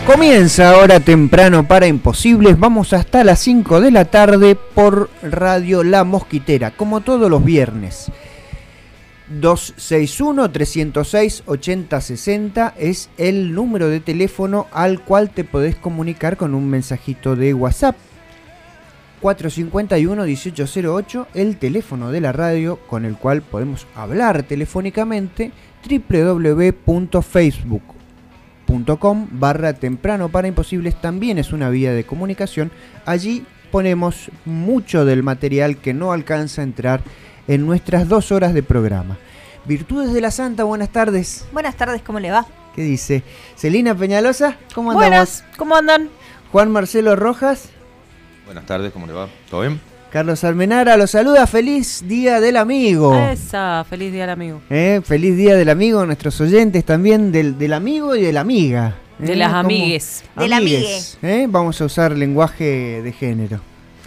Comienza ahora temprano para Imposibles. Vamos hasta las 5 de la tarde por Radio La Mosquitera, como todos los viernes. 261-306-8060 es el número de teléfono al cual te podés comunicar con un mensajito de WhatsApp. 451-1808, el teléfono de la radio con el cual podemos hablar telefónicamente. www.facebook.com/temprano para Imposibles también es una vía de comunicación. Allí ponemos mucho del material que no alcanza a entrar en nuestras 2 horas de programa. Virtudes de la Santa, buenas tardes. Buenas tardes, ¿cómo le va? ¿Qué dice? Celina Peñalosa, ¿cómo andamos? Buenas, ¿cómo andan? Juan Marcelo Rojas. Buenas tardes, ¿cómo le va? ¿Todo bien? Carlos Almenara los saluda. Feliz Día del Amigo. Feliz Día del Amigo. Feliz Día del Amigo a nuestros oyentes también, del amigo y de la amiga. De las amigues. De la amigue. Vamos a usar lenguaje de género.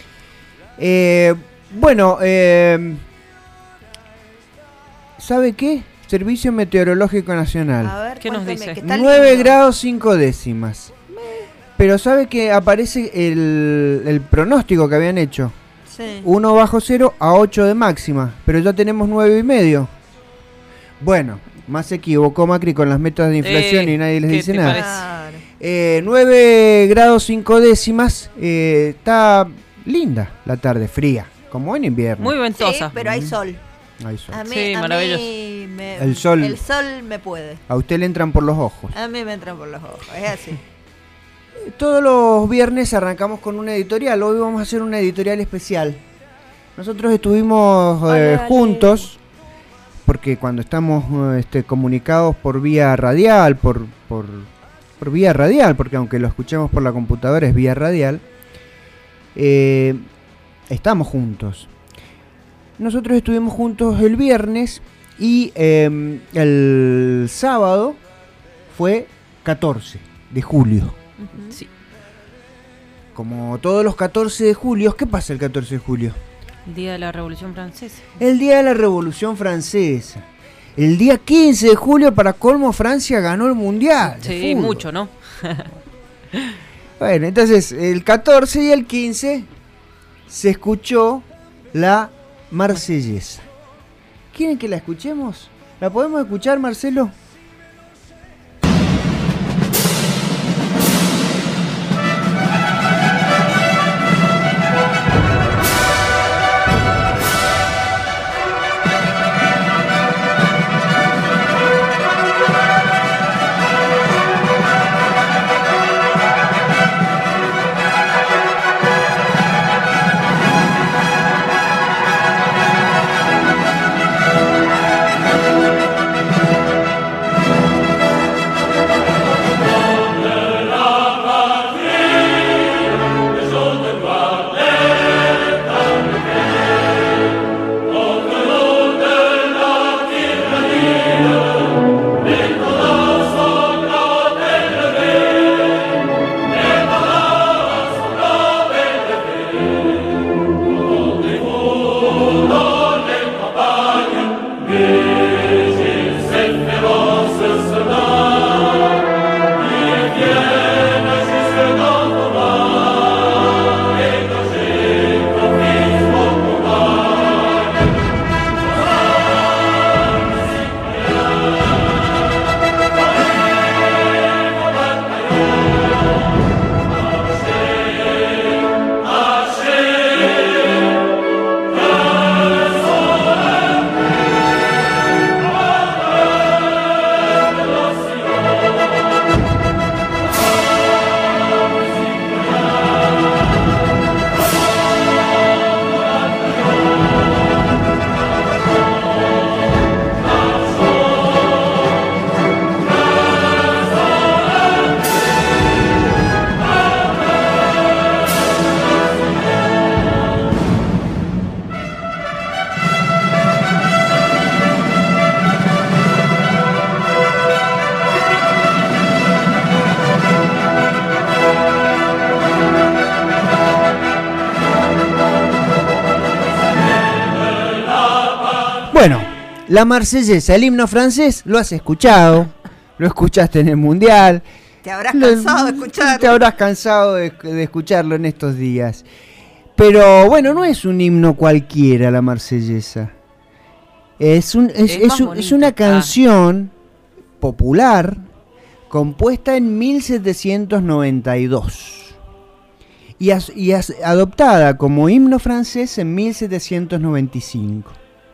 ¿Sabe qué? Servicio Meteorológico Nacional. A ver, ¿qué nos dice? 9 grados 5 décimas. Pero ¿sabe que aparece el pronóstico que habían hecho? Sí. 1 bajo 0 a 8 de máxima, pero ya tenemos 9,5. Bueno, más se equivocó Macri con las metas de inflación y nadie les dice nada. Claro. 9 grados 5 décimas, está linda la tarde, fría, como en invierno. Muy ventosa. Sí, pero hay sol. Hay sol. A mí, Sí, maravilloso. El sol. El sol me puede. A usted le entran por los ojos. A mí me entran por los ojos, es así. Todos los viernes arrancamos con una editorial. Hoy vamos a hacer una editorial especial. Nosotros estuvimos juntos, porque cuando estamos comunicados por vía radial, por vía radial, porque aunque lo escuchemos por la computadora es vía radial, estamos juntos. Nosotros estuvimos juntos el viernes y el sábado fue 14 de julio. Sí. Como todos los 14 de julio, ¿qué pasa el 14 de julio? El día de la Revolución Francesa. El día de la Revolución Francesa. El día 15 de julio, para colmo, Francia ganó el Mundial. Sí, mucho, ¿no? Bueno, entonces, el 14 y el 15 se escuchó la Marsellesa. ¿Quieren que la escuchemos? ¿La podemos escuchar, Marcelo? Bueno, la Marsellesa, el himno francés, lo has escuchado, lo escuchaste en el Mundial, Te habrás cansado de escucharlo. Te habrás cansado de escucharlo en estos días. Pero bueno, no es un himno cualquiera la Marsellesa. Es una canción popular compuesta en 1792 y adoptada como himno francés en 1795.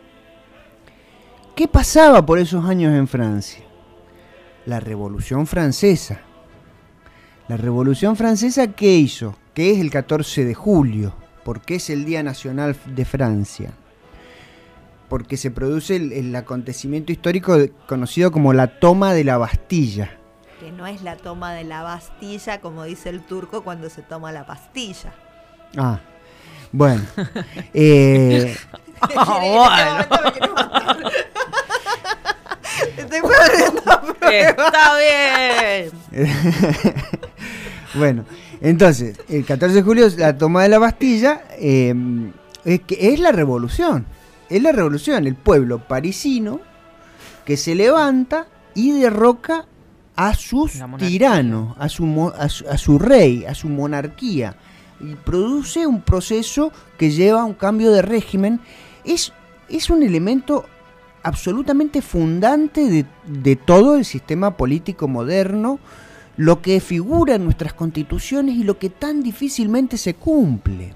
¿Qué pasaba por esos años en Francia? La Revolución Francesa. La Revolución Francesa, ¿qué hizo? Que es el 14 de julio, porque es el Día Nacional de Francia. Porque se produce el acontecimiento histórico conocido como la toma de la Bastilla. Que no es la toma de la Bastilla, como dice el turco cuando se toma la pastilla. Ah, bueno. Estoy perdiendo pruebas. Está bien. Bueno, entonces, el 14 de julio es la toma de la Bastilla, es la revolución. Es la revolución, el pueblo parisino que se levanta y derroca a sus tiranos, a su rey, a su monarquía, y produce un proceso que lleva a un cambio de régimen. Es un elemento absolutamente fundante de todo el sistema político moderno, lo que figura en nuestras constituciones y lo que tan difícilmente se cumple.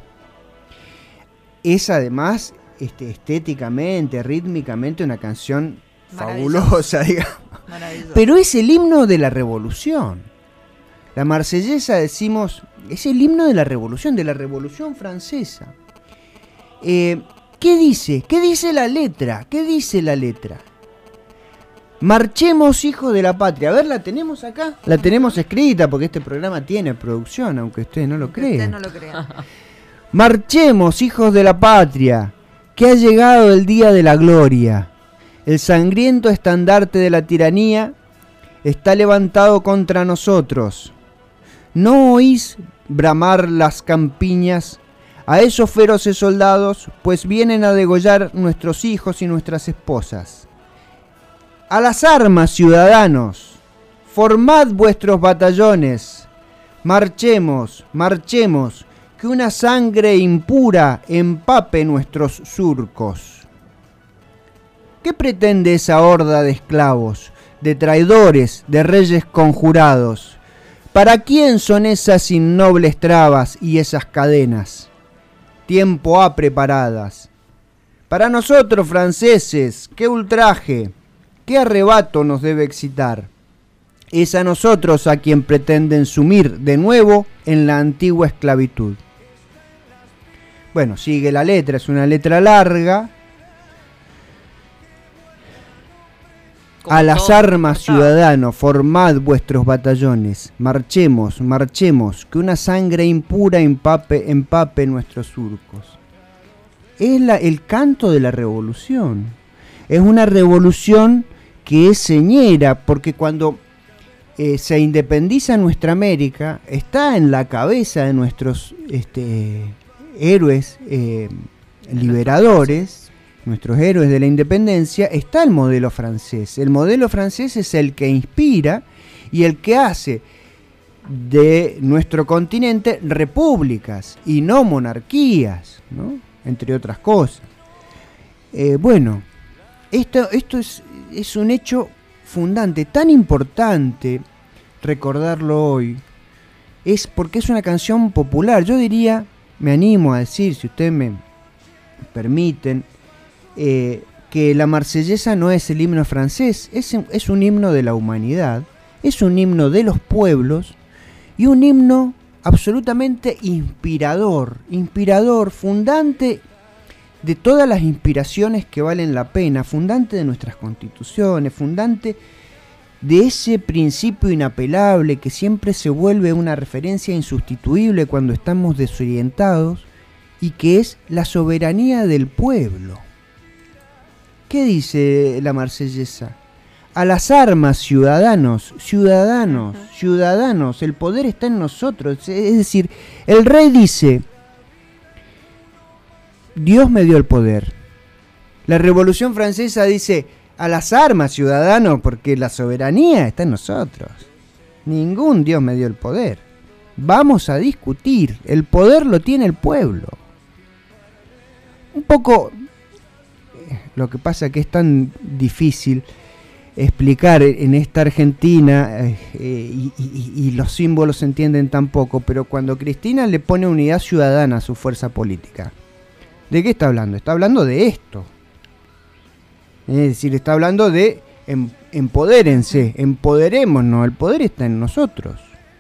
Es además estéticamente, rítmicamente, una canción fabulosa, digamos. Pero es el himno de la revolución. La Marsellesa, decimos, es el himno de la revolución francesa. ¿Qué dice? ¿Qué dice la letra? ¿Qué dice la letra? Marchemos, hijos de la patria. A ver, ¿la tenemos acá? La tenemos escrita porque este programa tiene producción, aunque ustedes no lo crean. Marchemos, hijos de la patria, que ha llegado el día de la gloria. El sangriento estandarte de la tiranía está levantado contra nosotros. ¿No oís bramar las campiñas a esos feroces soldados, pues vienen a degollar nuestros hijos y nuestras esposas? A las armas, ciudadanos, formad vuestros batallones, marchemos, marchemos, que una sangre impura empape nuestros surcos. ¿Qué pretende esa horda de esclavos, de traidores, de reyes conjurados? ¿Para quién son esas innobles trabas y esas cadenas? Tiempo ha preparadas. Para nosotros, franceses, qué ultraje, qué arrebato nos debe excitar. Es a nosotros a quien pretenden sumir de nuevo en la antigua esclavitud. Bueno, sigue la letra, es una letra larga. A las armas, ciudadanos, formad vuestros batallones, marchemos, marchemos, que una sangre impura empape nuestros surcos. Es el canto de la revolución. Es una revolución que es señera, porque cuando se independiza nuestra América, está en la cabeza de nuestros héroes liberadores, nuestros héroes de la independencia, está el modelo francés. El modelo francés es el que inspira y el que hace de nuestro continente repúblicas y no monarquías, ¿no? Entre otras cosas. Bueno, esto es un hecho fundante, tan importante recordarlo hoy, es porque es una canción popular. Yo diría, me animo a decir, si ustedes me permiten, que la Marsellesa no es el himno francés, es un himno de la humanidad, es un himno de los pueblos y un himno absolutamente inspirador, fundante de todas las inspiraciones que valen la pena, fundante de nuestras constituciones, fundante de ese principio inapelable que siempre se vuelve una referencia insustituible cuando estamos desorientados, y que es la soberanía del pueblo. ¿Qué dice la Marsellesa? A las armas, ciudadanos, ciudadanos, ciudadanos, el poder está en nosotros. Es decir, el rey dice, Dios me dio el poder. La Revolución Francesa dice, a las armas, ciudadanos, porque la soberanía está en nosotros. Ningún Dios me dio el poder. Vamos a discutir. El poder lo tiene el pueblo. Un poco... Lo que pasa es que es tan difícil explicar en esta Argentina y los símbolos se entienden tan poco, pero cuando Cristina le pone unidad ciudadana a su fuerza política, ¿de qué está hablando? Está hablando de esto. Es decir, está hablando de empodérense, empoderémonos, el poder está en nosotros.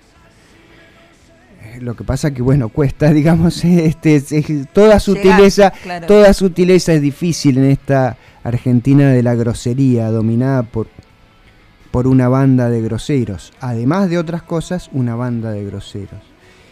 Lo que pasa que, bueno, cuesta, digamos, toda sutileza, claro. Toda sutileza es difícil en esta Argentina de la grosería, dominada por una banda de groseros. Además de otras cosas, una banda de groseros.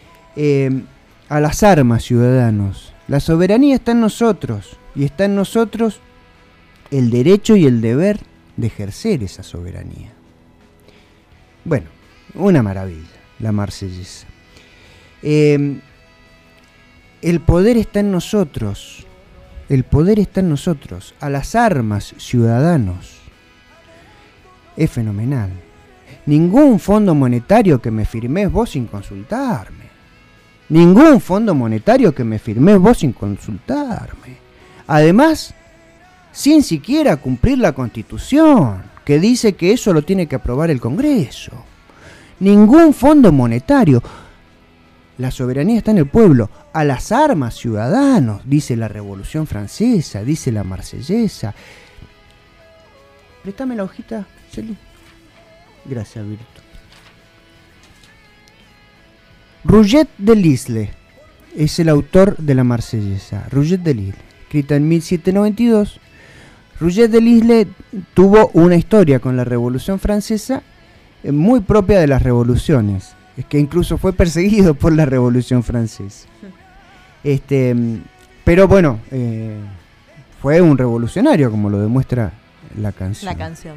A las armas, ciudadanos. La soberanía está en nosotros, y está en nosotros el derecho y el deber de ejercer esa soberanía. Bueno, una maravilla, la Marsellesa. El poder está en nosotros. El poder está en nosotros. A las armas, ciudadanos. Es fenomenal. Ningún fondo monetario que me firmés vos sin consultarme. Ningún fondo monetario que me firmés vos sin consultarme. Además, sin siquiera cumplir la Constitución, que dice que eso lo tiene que aprobar el Congreso. Ningún fondo monetario. La soberanía está en el pueblo. A las armas, ciudadanos, dice la Revolución Francesa, dice la Marsellesa. Préstame la hojita, Celi. Gracias, Virtu. Rouget de Lisle es el autor de la Marsellesa. Rouget de Lisle, escrita en 1792. Rouget de Lisle tuvo una historia con la Revolución Francesa muy propia de las revoluciones. Es que incluso fue perseguido por la Revolución Francesa. Pero bueno, fue un revolucionario, como lo demuestra la canción. La canción.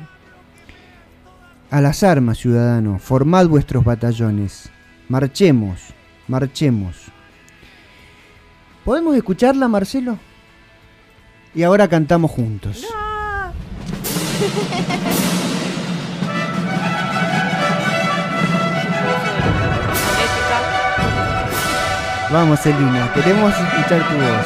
A las armas, ciudadanos, formad vuestros batallones. Marchemos, marchemos. ¿Podemos escucharla, Marcelo? Y ahora cantamos juntos. ¡No! Vamos, Celina, queremos escuchar tu voz.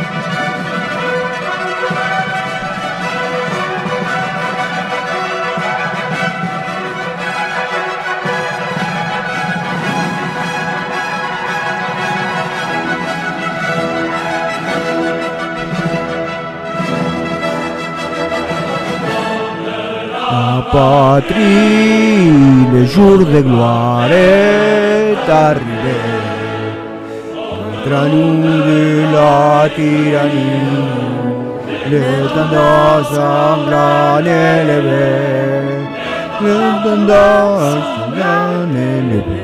La patrie, le jour de gloire est arrivé. Contre nous de la tyrannie, le tendance sanglant élevé, le tendance sanglant élevé.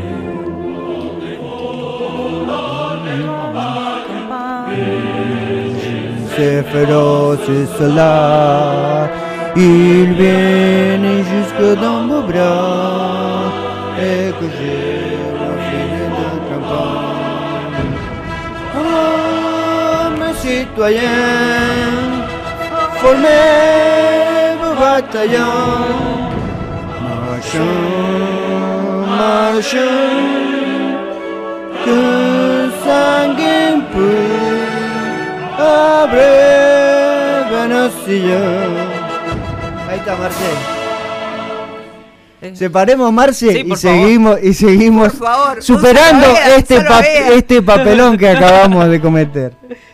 Ces féroces soldats, ils viennent jusque dans vos bras, et que j'ai refusé de campagne. Oh, mes citoyens, formez vos bataillons, marchons, marchons, que sanguin peut abrever nos sillons. Ahí está, Marcel. Separemos, Marce, sí, y seguimos por favor, superando este papelón que acabamos de cometer.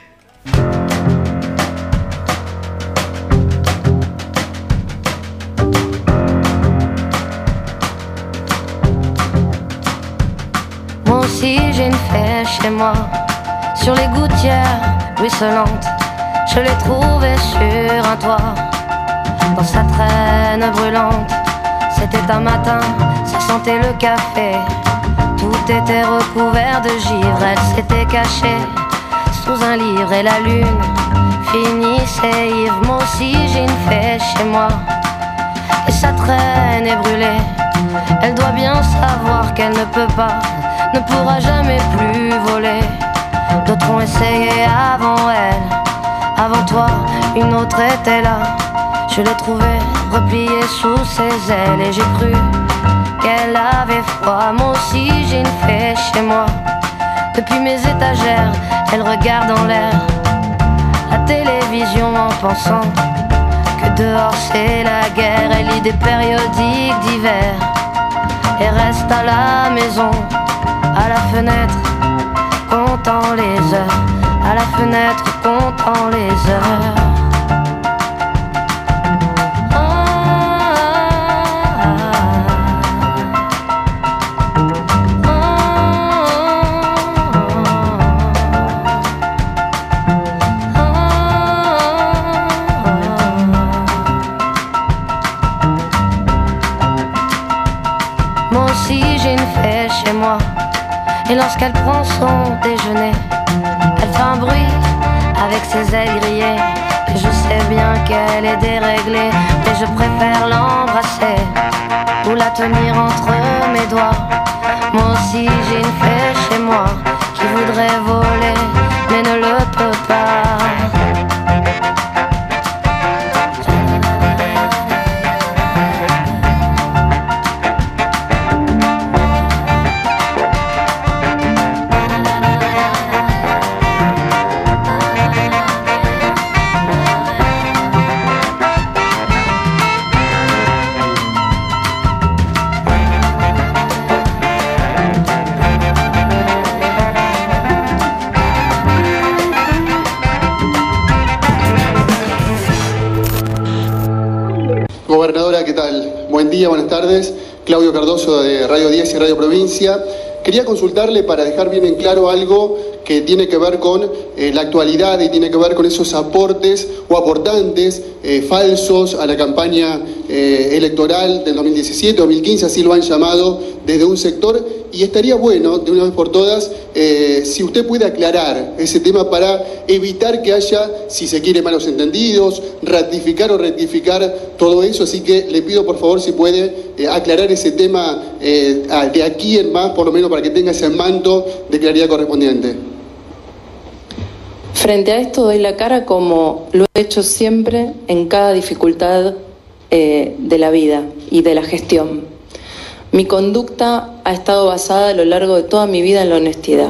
Moi aussi j'ai une fée chez moi, sur les gouttières ruisselantes, je l'ai trouvée sur un toit. Dans sa traîne brûlante, c'était un matin, ça sentait le café. Tout était recouvert de givre, elle s'était cachée sous un livre et la lune finissait ivre. Moi aussi j'ai une fée chez moi, et sa traîne est brûlée. Elle doit bien savoir qu'elle ne peut pas, ne pourra jamais plus voler. D'autres ont essayé avant elle, avant toi, une autre était là. Je l'ai trouvée repliée sous ses ailes et j'ai cru qu'elle avait froid. Moi aussi j'ai une fée chez moi. Depuis mes étagères, elle regarde en l'air la télévision en pensant que dehors c'est la guerre. Elle lit des périodiques d'hiver et reste à la maison, à la fenêtre, comptant les heures, à la fenêtre, comptant les heures. Moi aussi j'ai une fée chez moi, et lorsqu'elle prend son déjeuner, elle fait un bruit avec ses ailes grillées. Et je sais bien qu'elle est déréglée, mais je préfère l'embrasser ou la tenir entre mes doigts. Moi aussi j'ai une fée chez moi qui voudrait voler mais ne le peut pas. Gobernadora, ¿qué tal? Buen día, buenas tardes. Claudio Cardoso de Radio 10 y Radio Provincia. Quería consultarle para dejar bien en claro algo que tiene que ver con la actualidad y tiene que ver con esos aportes o aportantes falsos a la campaña electoral del 2017-2015, así lo han llamado desde un sector, y estaría bueno, de una vez por todas, si usted puede aclarar ese tema para evitar que haya, si se quiere, malos entendidos, ratificar o rectificar todo eso. Así que le pido por favor si puede aclarar ese tema de aquí en más, por lo menos para que tenga ese manto de claridad correspondiente. Frente a esto doy la cara como lo he hecho siempre en cada dificultad de la vida y de la gestión. Mi conducta ha estado basada a lo largo de toda mi vida en la honestidad.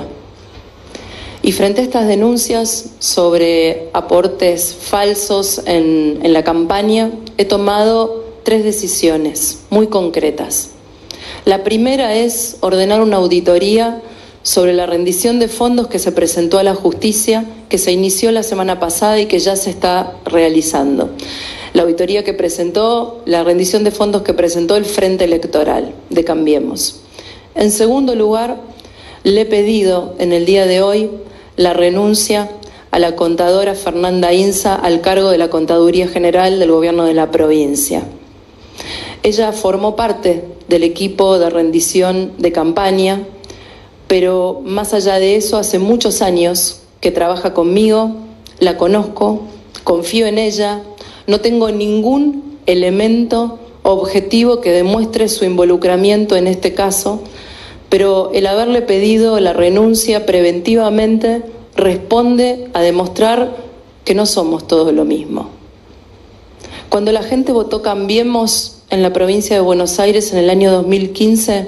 Y frente a estas denuncias sobre aportes falsos en la campaña, he tomado 3 decisiones muy concretas. La primera es ordenar una auditoría sobre la rendición de fondos que se presentó a la justicia, que se inició la semana pasada y que ya se está realizando. La auditoría que presentó, la rendición de fondos que presentó el Frente Electoral de Cambiemos. En segundo lugar, le he pedido en el día de hoy la renuncia a la contadora Fernanda Inza al cargo de la Contaduría General del Gobierno de la provincia. Ella formó parte del equipo de rendición de campaña, pero más allá de eso, hace muchos años que trabaja conmigo, la conozco, confío en ella, no tengo ningún elemento objetivo que demuestre su involucramiento en este caso, pero el haberle pedido la renuncia preventivamente responde a demostrar que no somos todos lo mismo. Cuando la gente votó Cambiemos en la provincia de Buenos Aires en el año 2015,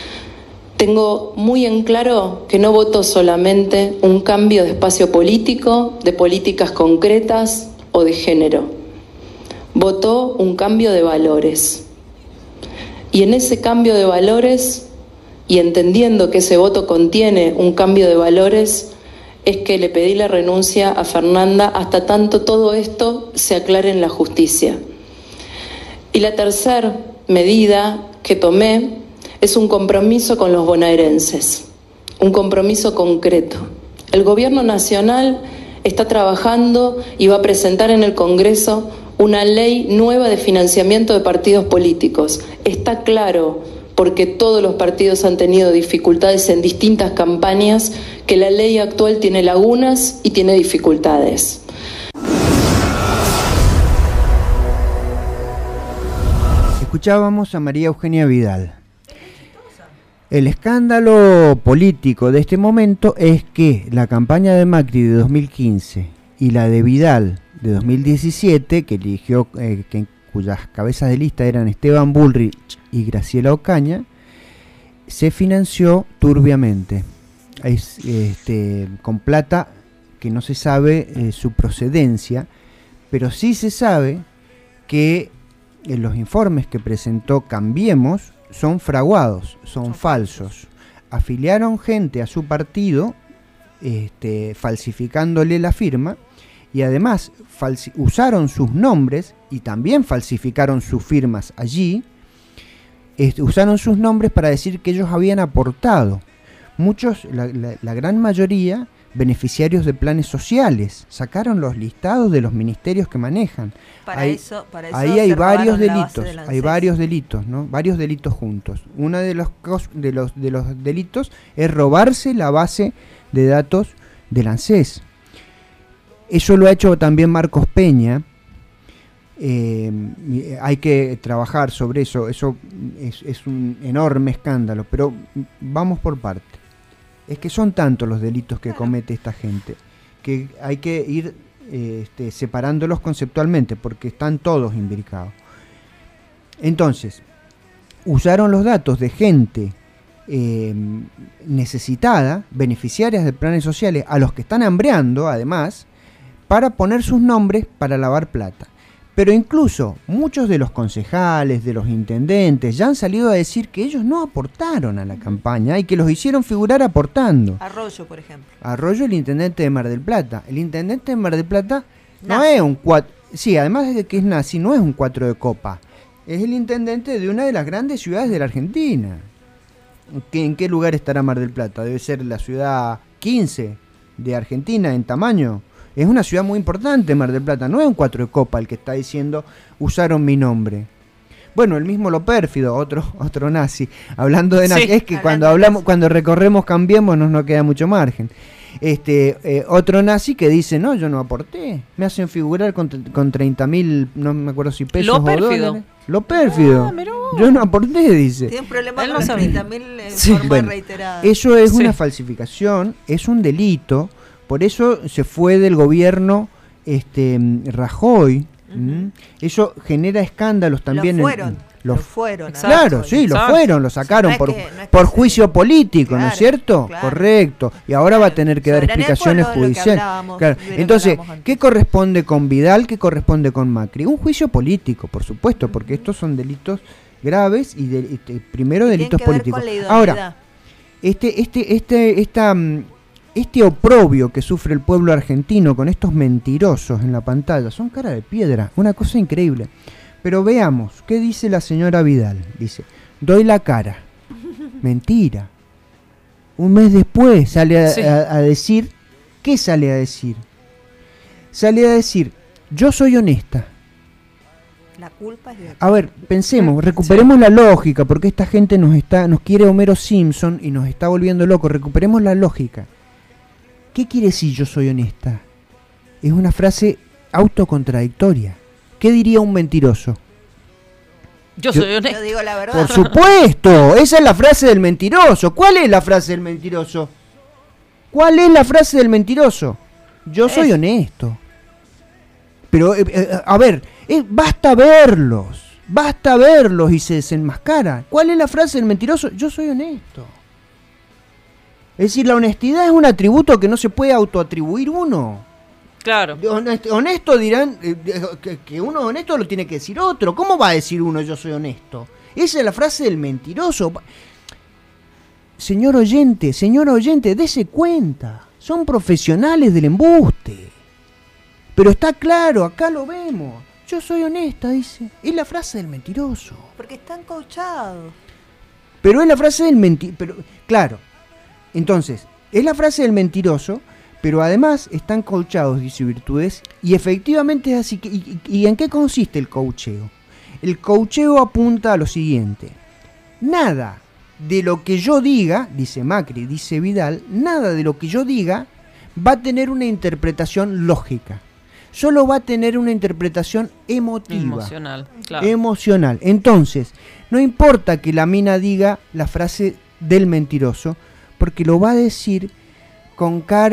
tengo muy en claro que no votó solamente un cambio de espacio político, de políticas concretas o de género. Votó un cambio de valores. Y en ese cambio de valores, y entendiendo que ese voto contiene un cambio de valores, es que le pedí la renuncia a Fernanda hasta tanto todo esto se aclare en la justicia. Y la tercera medida que tomé es un compromiso con los bonaerenses, un compromiso concreto. El Gobierno Nacional está trabajando y va a presentar en el Congreso una ley nueva de financiamiento de partidos políticos. Está claro, porque todos los partidos han tenido dificultades en distintas campañas, que la ley actual tiene lagunas y tiene dificultades. Escuchábamos a María Eugenia Vidal. El escándalo político de este momento es que la campaña de Macri de 2015 y la de Vidal de 2017, que eligió, cuyas cabezas de lista eran Esteban Bullrich y Graciela Ocaña, se financió turbiamente, con plata que no se sabe su procedencia, pero sí se sabe que los informes que presentó Cambiemos son fraguados, son falsos. Afiliaron gente a su partido, falsificándole la firma, y además usaron sus nombres y también falsificaron sus firmas allí. Usaron sus nombres para decir que ellos habían aportado. Muchos, la gran mayoría, beneficiarios de planes sociales. Sacaron los listados de los ministerios que manejan. Para ahí eso hay varios delitos. Hay varios delitos, ¿no? Varios delitos juntos. Uno de los delitos es robarse la base de datos del ANSES. Eso lo ha hecho también Marcos Peña. Hay que trabajar sobre eso. Eso es un enorme escándalo, pero vamos por parte. Es que son tantos los delitos que comete esta gente que hay que ir separándolos conceptualmente, porque están todos imbricados. Entonces, usaron los datos de gente necesitada, beneficiarias de planes sociales, a los que están hambreando además, para poner sus nombres para lavar plata. Pero incluso muchos de los concejales, de los intendentes, ya han salido a decir que ellos no aportaron a la campaña y que los hicieron figurar aportando. Arroyo, por ejemplo. Arroyo, el intendente de Mar del Plata. El intendente de Mar del Plata no es un 4... Sí, además de que es nazi, no es un 4 de copa. Es el intendente de una de las grandes ciudades de la Argentina. ¿En qué lugar estará Mar del Plata? Debe ser la ciudad 15 de Argentina en tamaño. Es una ciudad muy importante, Mar del Plata. No es un 4 de copa el que está diciendo usaron mi nombre. Bueno, el mismo Lo Pérfido, otro nazi. Hablando de nazi, es que cuando recorremos Cambiemos no queda mucho margen. Otro nazi que dice, no, yo no aporté. Me hacen figurar con 30.000, no me acuerdo si pesos o dólares. Lo Pérfido. Yo no aporté, dice. Tiene un problema con los 30.000 en forma reiterada. Eso es una falsificación, es un delito. Por eso se fue del gobierno Rajoy. Eso genera escándalos también. Lo fueron. Claro, sí, lo fueron, lo sacaron por juicio político, claro, ¿no es cierto? Claro. Correcto. Y ahora va a tener que dar explicaciones judiciales. Claro. Entonces, ¿qué corresponde con Vidal? ¿Qué corresponde con Macri? Un juicio político, por supuesto, porque estos son delitos graves y primero delitos políticos. Ahora, este oprobio que sufre el pueblo argentino con estos mentirosos en la pantalla son cara de piedra, una cosa increíble. Pero veamos, ¿qué dice la señora Vidal? Dice, doy la cara. Mentira. Un mes después sale a decir, ¿qué sale a decir? Sale a decir, yo soy honesta. La culpa es de... A ver, pensemos, recuperemos la lógica, porque esta gente nos quiere Homero Simpson y nos está volviendo locos. Recuperemos la lógica. ¿Qué quiere decir yo soy honesta? Es una frase autocontradictoria. ¿Qué diría un mentiroso? Yo soy honesto. Yo digo la verdad. Por supuesto, esa es la frase del mentiroso. ¿Cuál es la frase del mentiroso? ¿Cuál es la frase del mentiroso? Yo soy honesto. Pero, a ver, basta verlos y se desenmascara. ¿Cuál es la frase del mentiroso? Yo soy honesto. Es decir, la honestidad es un atributo que no se puede autoatribuir uno. Claro. Honesto dirán, que uno honesto lo tiene que decir otro. ¿Cómo va a decir uno yo soy honesto? Esa es la frase del mentiroso. Señor oyente, dese cuenta. Son profesionales del embuste. Pero está claro, acá lo vemos. Yo soy honesta, dice. Es la frase del mentiroso. Porque están coachados. Pero es la frase del mentiroso. Claro. Entonces, es la frase del mentiroso, pero además están coachados, dice Virtudes, y efectivamente es así. ¿Y en qué consiste el coacheo? El coacheo apunta a lo siguiente. Nada de lo que yo diga, dice Macri, dice Vidal, nada de lo que yo diga va a tener una interpretación lógica. Solo va a tener una interpretación emotiva. Emocional. Entonces, no importa que la mina diga la frase del mentiroso, porque lo va a decir con cara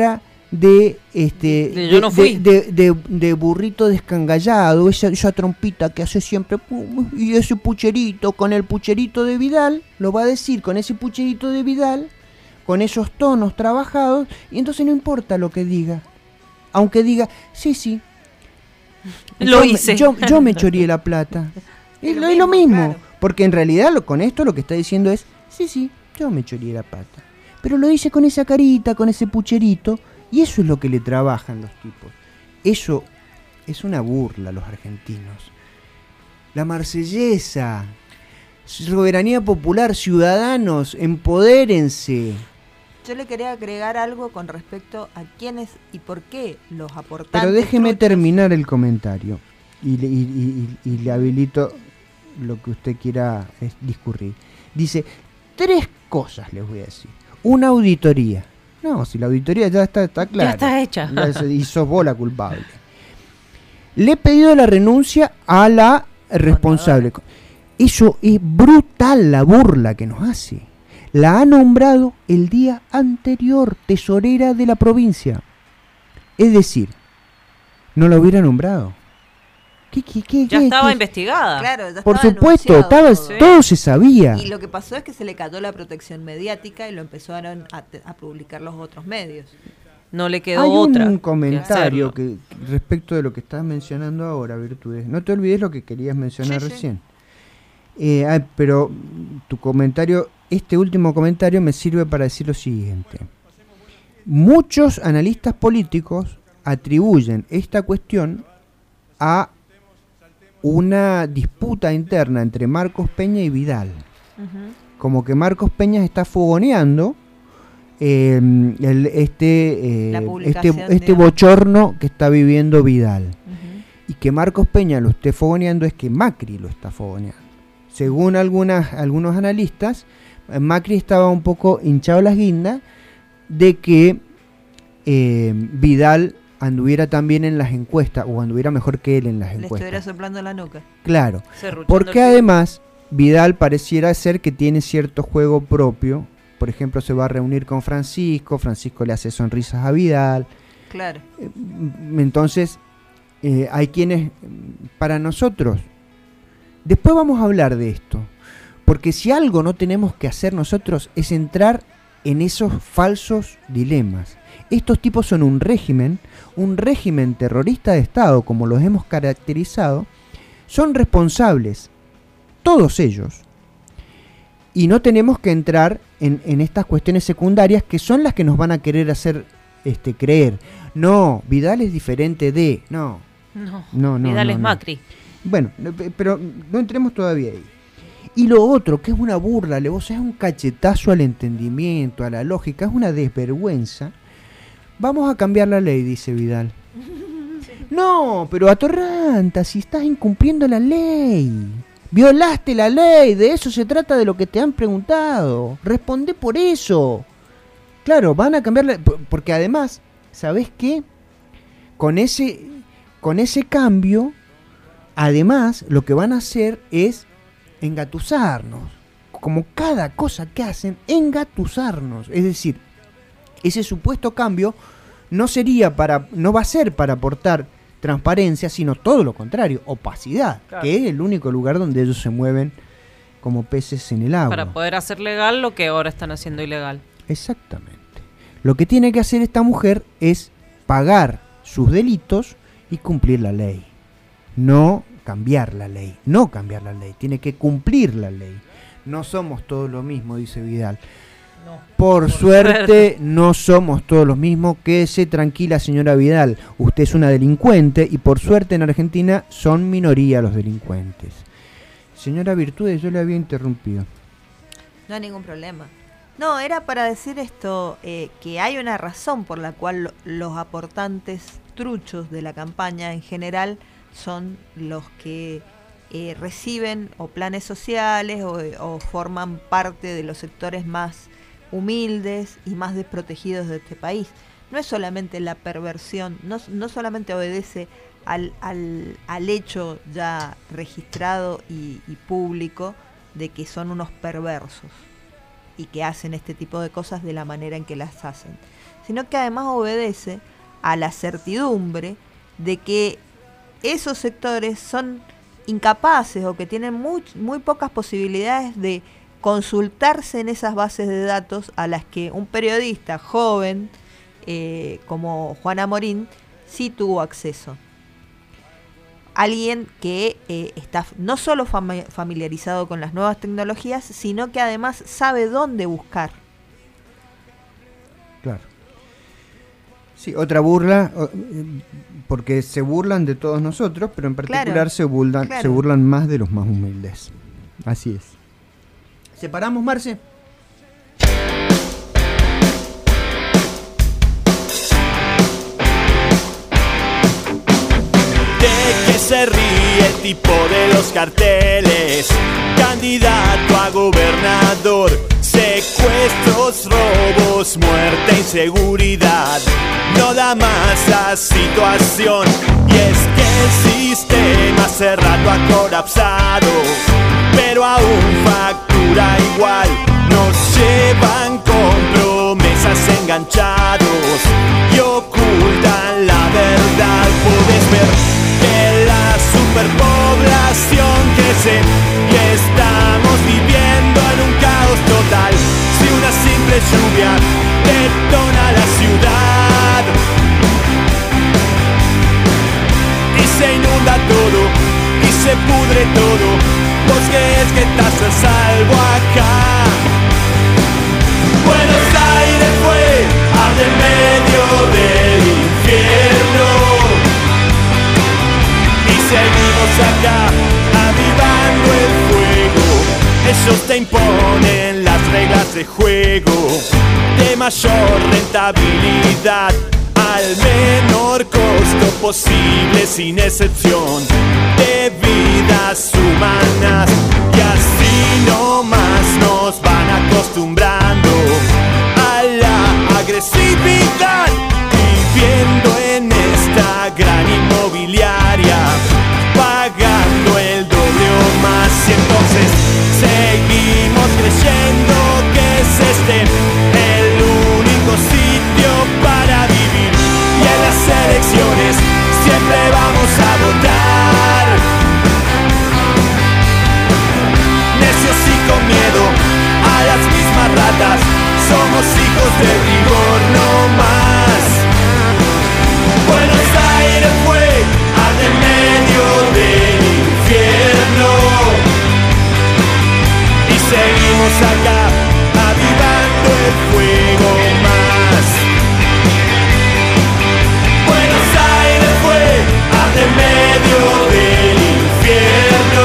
de yo no fui. de burrito descangallado, esa trompita que hace siempre, y ese pucherito, con el pucherito de Vidal, lo va a decir con ese pucherito de Vidal, con esos tonos trabajados, y entonces no importa lo que diga, aunque diga, sí, lo hice. Yo me choreé la plata. Es lo mismo, claro. Porque en realidad con esto lo que está diciendo es, sí, yo me choreé la plata. Pero lo dice con esa carita, con ese pucherito, y eso es lo que le trabajan los tipos. Eso es una burla a los argentinos. La marsellesa, soberanía popular, ciudadanos, empodérense. Yo le quería agregar algo con respecto a quiénes y por qué los aportantes. Pero déjeme terminar el comentario y le habilito lo que usted quiera discurrir. Dice, 3 cosas les voy a decir. Una auditoría. No, si la auditoría ya está clara. Ya está hecha. Y sos vos la culpable. Le he pedido la renuncia a la responsable. Eso es brutal, la burla que nos hace. La ha nombrado el día anterior tesorera de la provincia. Es decir, no la hubiera nombrado. Ya estaba investigada. Claro, ya por estaba supuesto, todo se sabía. Y lo que pasó es que se le cayó la protección mediática y lo empezaron a publicar los otros medios. No le quedó Hay otra. Un comentario que respecto de lo que estás mencionando ahora, Virtudes. No te olvides lo que querías mencionar recién. Pero tu comentario, este último comentario me sirve para decir lo siguiente. Muchos analistas políticos atribuyen esta cuestión a una disputa interna entre Marcos Peña y Vidal. Como que Marcos Peña está fogoneando este bochorno que está viviendo Vidal. Y que Marcos Peña lo esté fogoneando es que Macri lo está fogoneando. Según algunos analistas, Macri estaba un poco hinchado las guindas de que Vidal anduviera también en las encuestas, o anduviera mejor que él en las encuestas. Le estuviera soplando la nuca. Claro, porque además Vidal pareciera ser que tiene cierto juego propio. Por ejemplo, se va a reunir con Francisco le hace sonrisas a Vidal. Claro. Entonces, hay quienes, para nosotros, después vamos a hablar de esto, porque si algo no tenemos que hacer nosotros es entrar en esos falsos dilemas. Estos tipos son un régimen terrorista de Estado, como los hemos caracterizado, son responsables, todos ellos, y no tenemos que entrar en estas cuestiones secundarias que son las que nos van a querer hacer creer. No, Vidal es diferente de... No, Vidal es Macri. Bueno, pero no entremos todavía ahí. Y lo otro, que es una burla, es un cachetazo al entendimiento, a la lógica, es una desvergüenza. Vamos a cambiar la ley, dice Vidal. No, pero atorranta, si estás incumpliendo la ley. Violaste la ley, de eso se trata, de lo que te han preguntado. Responde por eso. Claro, van a cambiar la... Porque además, ¿sabés qué? Con ese cambio, además, lo que van a hacer es engatusarnos. Como cada cosa que hacen, engatusarnos. Es decir, ese supuesto cambio no va a ser para aportar transparencia, sino todo lo contrario, opacidad, claro, que es el único lugar donde ellos se mueven como peces en el agua. Para poder hacer legal lo que ahora están haciendo ilegal. Exactamente. Lo que tiene que hacer esta mujer es pagar sus delitos y cumplir la ley. No cambiar la ley, tiene que cumplir la ley. No somos todos lo mismo, dice Vidal. No, por suerte no somos todos los mismos. Quédese tranquila, señora Vidal. Usted es una delincuente y por suerte en Argentina son minoría los delincuentes. Señora Virtudes, yo le había interrumpido. No hay ningún problema. No, era para decir esto, que hay una razón por la cual los aportantes truchos de la campaña en general son los que reciben o planes sociales o forman parte de los sectores más humildes y más desprotegidos de este país. No es solamente la perversión, no solamente obedece al hecho ya registrado y público de que son unos perversos y que hacen este tipo de cosas de la manera en que las hacen, sino que además obedece a la certidumbre de que esos sectores son incapaces o que tienen muy pocas posibilidades de consultarse en esas bases de datos a las que un periodista joven como Juan Amorín sí tuvo acceso. Alguien que está no solo familiarizado con las nuevas tecnologías, sino que además sabe dónde buscar. Claro. Sí, otra burla, porque se burlan de todos nosotros, pero en particular se burlan más de los más humildes. Así es. ¿Separamos, Marce? ¿De qué se ríe el tipo de los carteles? Candidato a gobernador, secuestros, robos, muerte, inseguridad. No da más la situación, y es que el sistema hace rato ha colapsado, pero aún factura igual. Nos llevan con promesas enganchados y ocultan la verdad. Puedes ver que la superpoblación crece y estamos viviendo en un caos total. Si una simple lluvia detona la ciudad y se inunda todo y se pudre todo, ¿vos crees que estás a salvo acá? Buenos Aires fue al medio del infierno y seguimos acá avivando el fuego. Ellos te imponen las reglas de juego de mayor rentabilidad al menor costo posible, sin excepción de vidas humanas, y así nomás nos van acostumbrando a la agresividad, viviendo en esta gran inmobiliaria, pagando el doble o más, y entonces seguimos creyendo que es este el único sitio para vivir, y en las elecciones siempre vamos a votar, necios y con miedo a las mismas ratas, somos hijos de rigor no más. Buenos Aires fue al medio del infierno y seguimos acá avivando el fuego más. Buenos Aires fue al medio del infierno.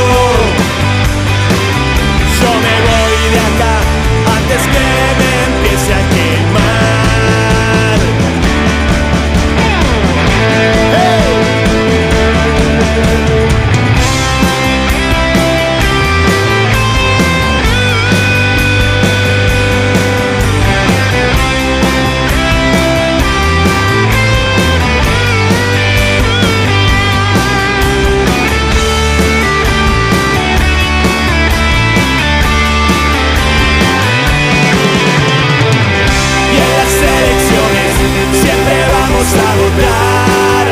Yo me voy de acá antes que me empiece a quemar. A votar.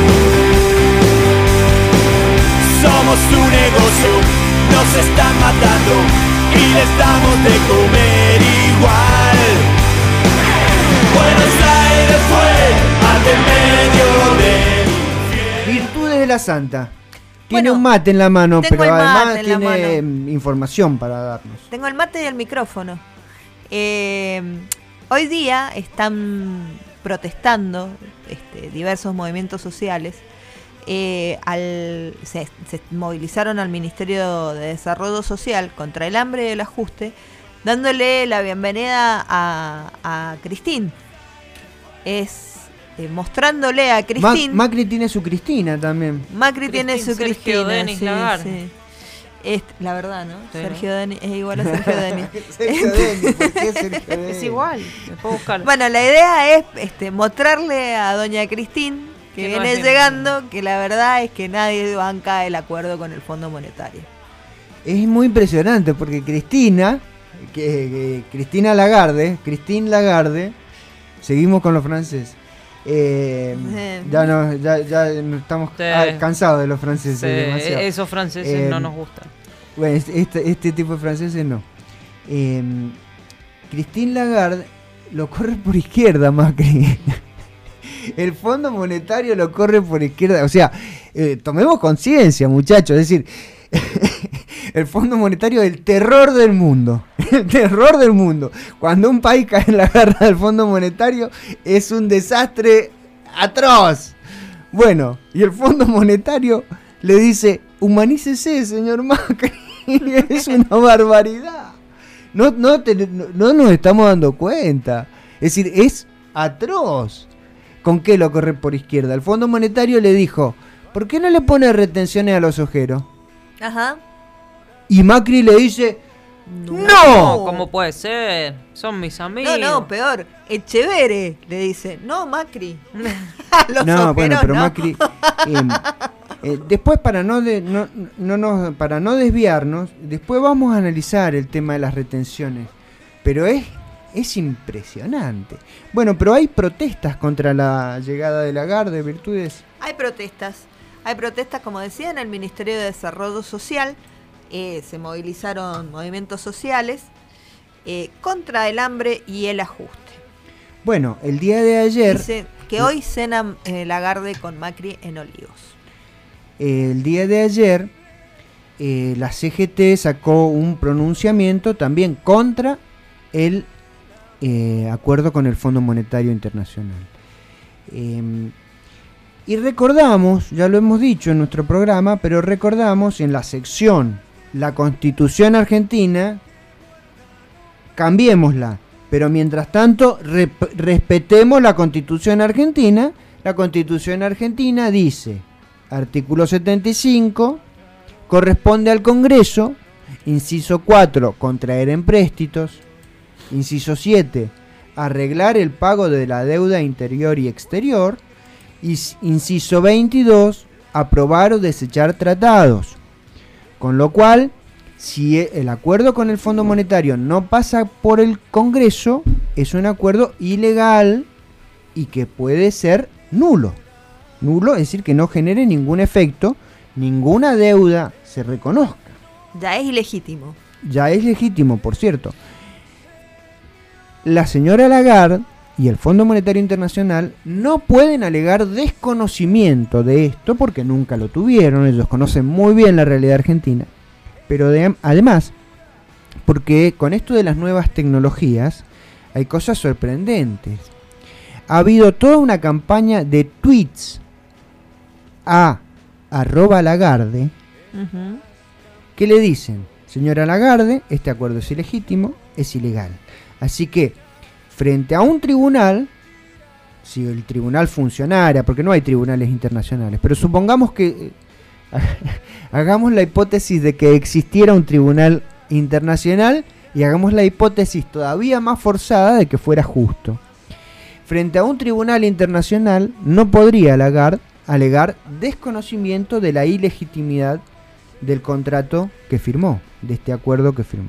Somos un negocio, nos están matando y les damos de comer igual. Buenos Aires fue al medio del infierno. Virtudes de la Santa. Tiene un mate en la mano, pero además tiene información para darnos. Tengo el mate y el micrófono. Hoy día están protestando diversos movimientos sociales, se movilizaron al Ministerio de Desarrollo Social contra el hambre y el ajuste, dándole la bienvenida a Cristín. Mostrándole a Cristín. Macri tiene su Cristina también. Macri tiene su Sergio Cristina. Denis Lagarde. La verdad, ¿no? Sí, Sergio Denis es igual a Sergio Denis. Sergio Denis, ¿por qué Sergio Denis? Es igual, me puedo buscar. Bueno, la idea es mostrarle a doña Cristín, que viene llegando, que la verdad es que nadie banca el acuerdo con el Fondo Monetario. Es muy impresionante porque Cristina Lagarde, Seguimos con los franceses. Ya no estamos cansados de los franceses. Demasiado. Esos franceses no nos gustan. Bueno, este tipo de franceses no. Christine Lagarde lo corre por izquierda, Macri. El Fondo Monetario lo corre por izquierda. O sea, tomemos conciencia, muchachos. Es decir, el Fondo Monetario es el terror del mundo. El terror del mundo. Cuando un país cae en la garra del Fondo Monetario, es un desastre atroz. Bueno, y el Fondo Monetario le dice: humanícese, señor Macri. Es una barbaridad. No nos estamos dando cuenta. Es decir, es atroz. ¿Con qué lo corre por izquierda? El Fondo Monetario le dijo: ¿por qué no le pone retenciones a los ojeros? Ajá. Y Macri le dice: ¡no! ¿Cómo puede ser? Son mis amigos. No, peor. Echeverre le dice: no, Macri. Los no, ojeros, bueno, pero no. Macri... después, para no desviarnos, después vamos a analizar el tema de las retenciones. Pero es impresionante. Bueno, pero hay protestas contra la llegada de Lagarde, Virtudes. Hay protestas, como decía, en el Ministerio de Desarrollo Social. Se movilizaron movimientos sociales contra el hambre y el ajuste. Bueno, el día de ayer... Dice que hoy cena Lagarde con Macri en Olivos. El día de ayer la CGT sacó un pronunciamiento también contra el acuerdo con el Fondo Monetario Internacional. Y recordamos, ya lo hemos dicho en nuestro programa, pero recordamos en la sección La Constitución Argentina, cambiémosla, pero mientras tanto respetemos la Constitución Argentina. La Constitución Argentina dice, artículo 75, corresponde al Congreso, inciso 4, contraer empréstitos, inciso 7, arreglar el pago de la deuda interior y exterior, y inciso 22, aprobar o desechar tratados. Con lo cual, si el acuerdo con el Fondo Monetario no pasa por el Congreso, es un acuerdo ilegal y que puede ser nulo. Nulo, es decir, que no genere ningún efecto, ninguna deuda se reconozca. Ya es ilegítimo. Ya es legítimo, por cierto. La señora Lagarde y el Fondo Monetario Internacional no pueden alegar desconocimiento de esto porque nunca lo tuvieron. Ellos conocen muy bien la realidad argentina. Pero además, porque con esto de las nuevas tecnologías hay cosas sorprendentes. Ha habido toda una campaña de tweets a @Lagarde que le dicen: señora Lagarde, este acuerdo es ilegítimo, es ilegal. Así que, frente a un tribunal, si el tribunal funcionara, porque no hay tribunales internacionales, pero supongamos que hagamos la hipótesis de que existiera un tribunal internacional y hagamos la hipótesis todavía más forzada de que fuera justo. Frente a un tribunal internacional no podría Lagarde alegar desconocimiento de la ilegitimidad del contrato que firmó, de este acuerdo que firmó.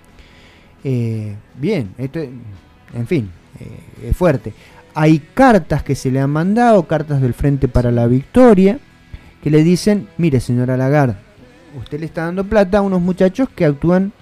Bien, esto, en fin, es fuerte. Hay cartas que se le han mandado, cartas del Frente para la Victoria, que le dicen: mire, señora Lagarde, usted le está dando plata a unos muchachos que actúan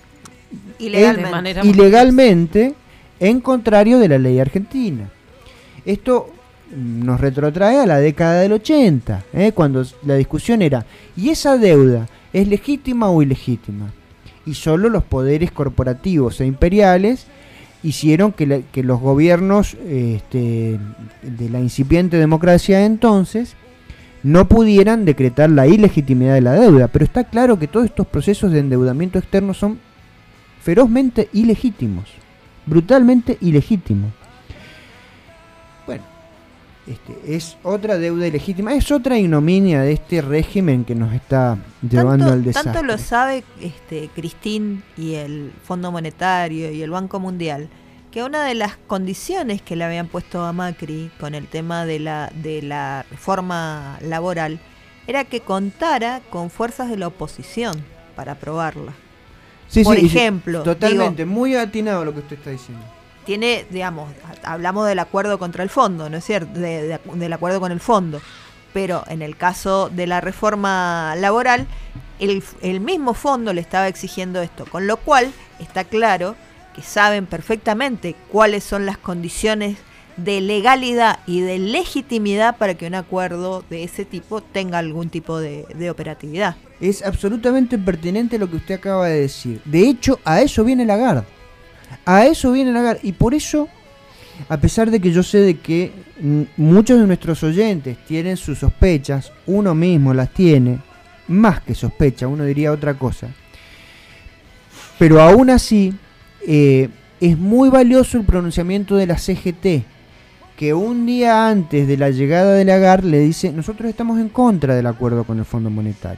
ilegalmente en contrario de la ley argentina. Esto nos retrotrae a la década del 80, cuando la discusión era: ¿y esa deuda es legítima o ilegítima? Y solo los poderes corporativos e imperiales hicieron que los gobiernos de la incipiente democracia de entonces no pudieran decretar la ilegitimidad de la deuda. Pero está claro que todos estos procesos de endeudamiento externo son ferozmente ilegítimos, brutalmente ilegítimos. Bueno, es otra deuda ilegítima, es otra ignominia de este régimen que nos está llevando al desastre. Tanto lo sabe Christine y el Fondo Monetario y el Banco Mundial, que una de las condiciones que le habían puesto a Macri con el tema de la reforma laboral era que contara con fuerzas de la oposición para aprobarla. Sí, Por sí, ejemplo, totalmente, muy atinado lo que usted está diciendo. tiene, digamos, hablamos del acuerdo contra el fondo, ¿no es cierto? Del acuerdo con el fondo. Pero en el caso de la reforma laboral, el mismo fondo le estaba exigiendo esto, con lo cual está claro que saben perfectamente cuáles son las condiciones de legalidad y de legitimidad para que un acuerdo de ese tipo tenga algún tipo de operatividad. Es absolutamente pertinente lo que usted acaba de decir. De hecho, a eso viene Lagarde. A eso viene Lagarde. Y por eso, a pesar de que yo sé de que muchos de nuestros oyentes tienen sus sospechas, uno mismo las tiene, más que sospecha, uno diría otra cosa. Pero aún así, es muy valioso el pronunciamiento de la CGT, que un día antes de la llegada de Lagarde le dice: nosotros estamos en contra del acuerdo con el Fondo Monetario.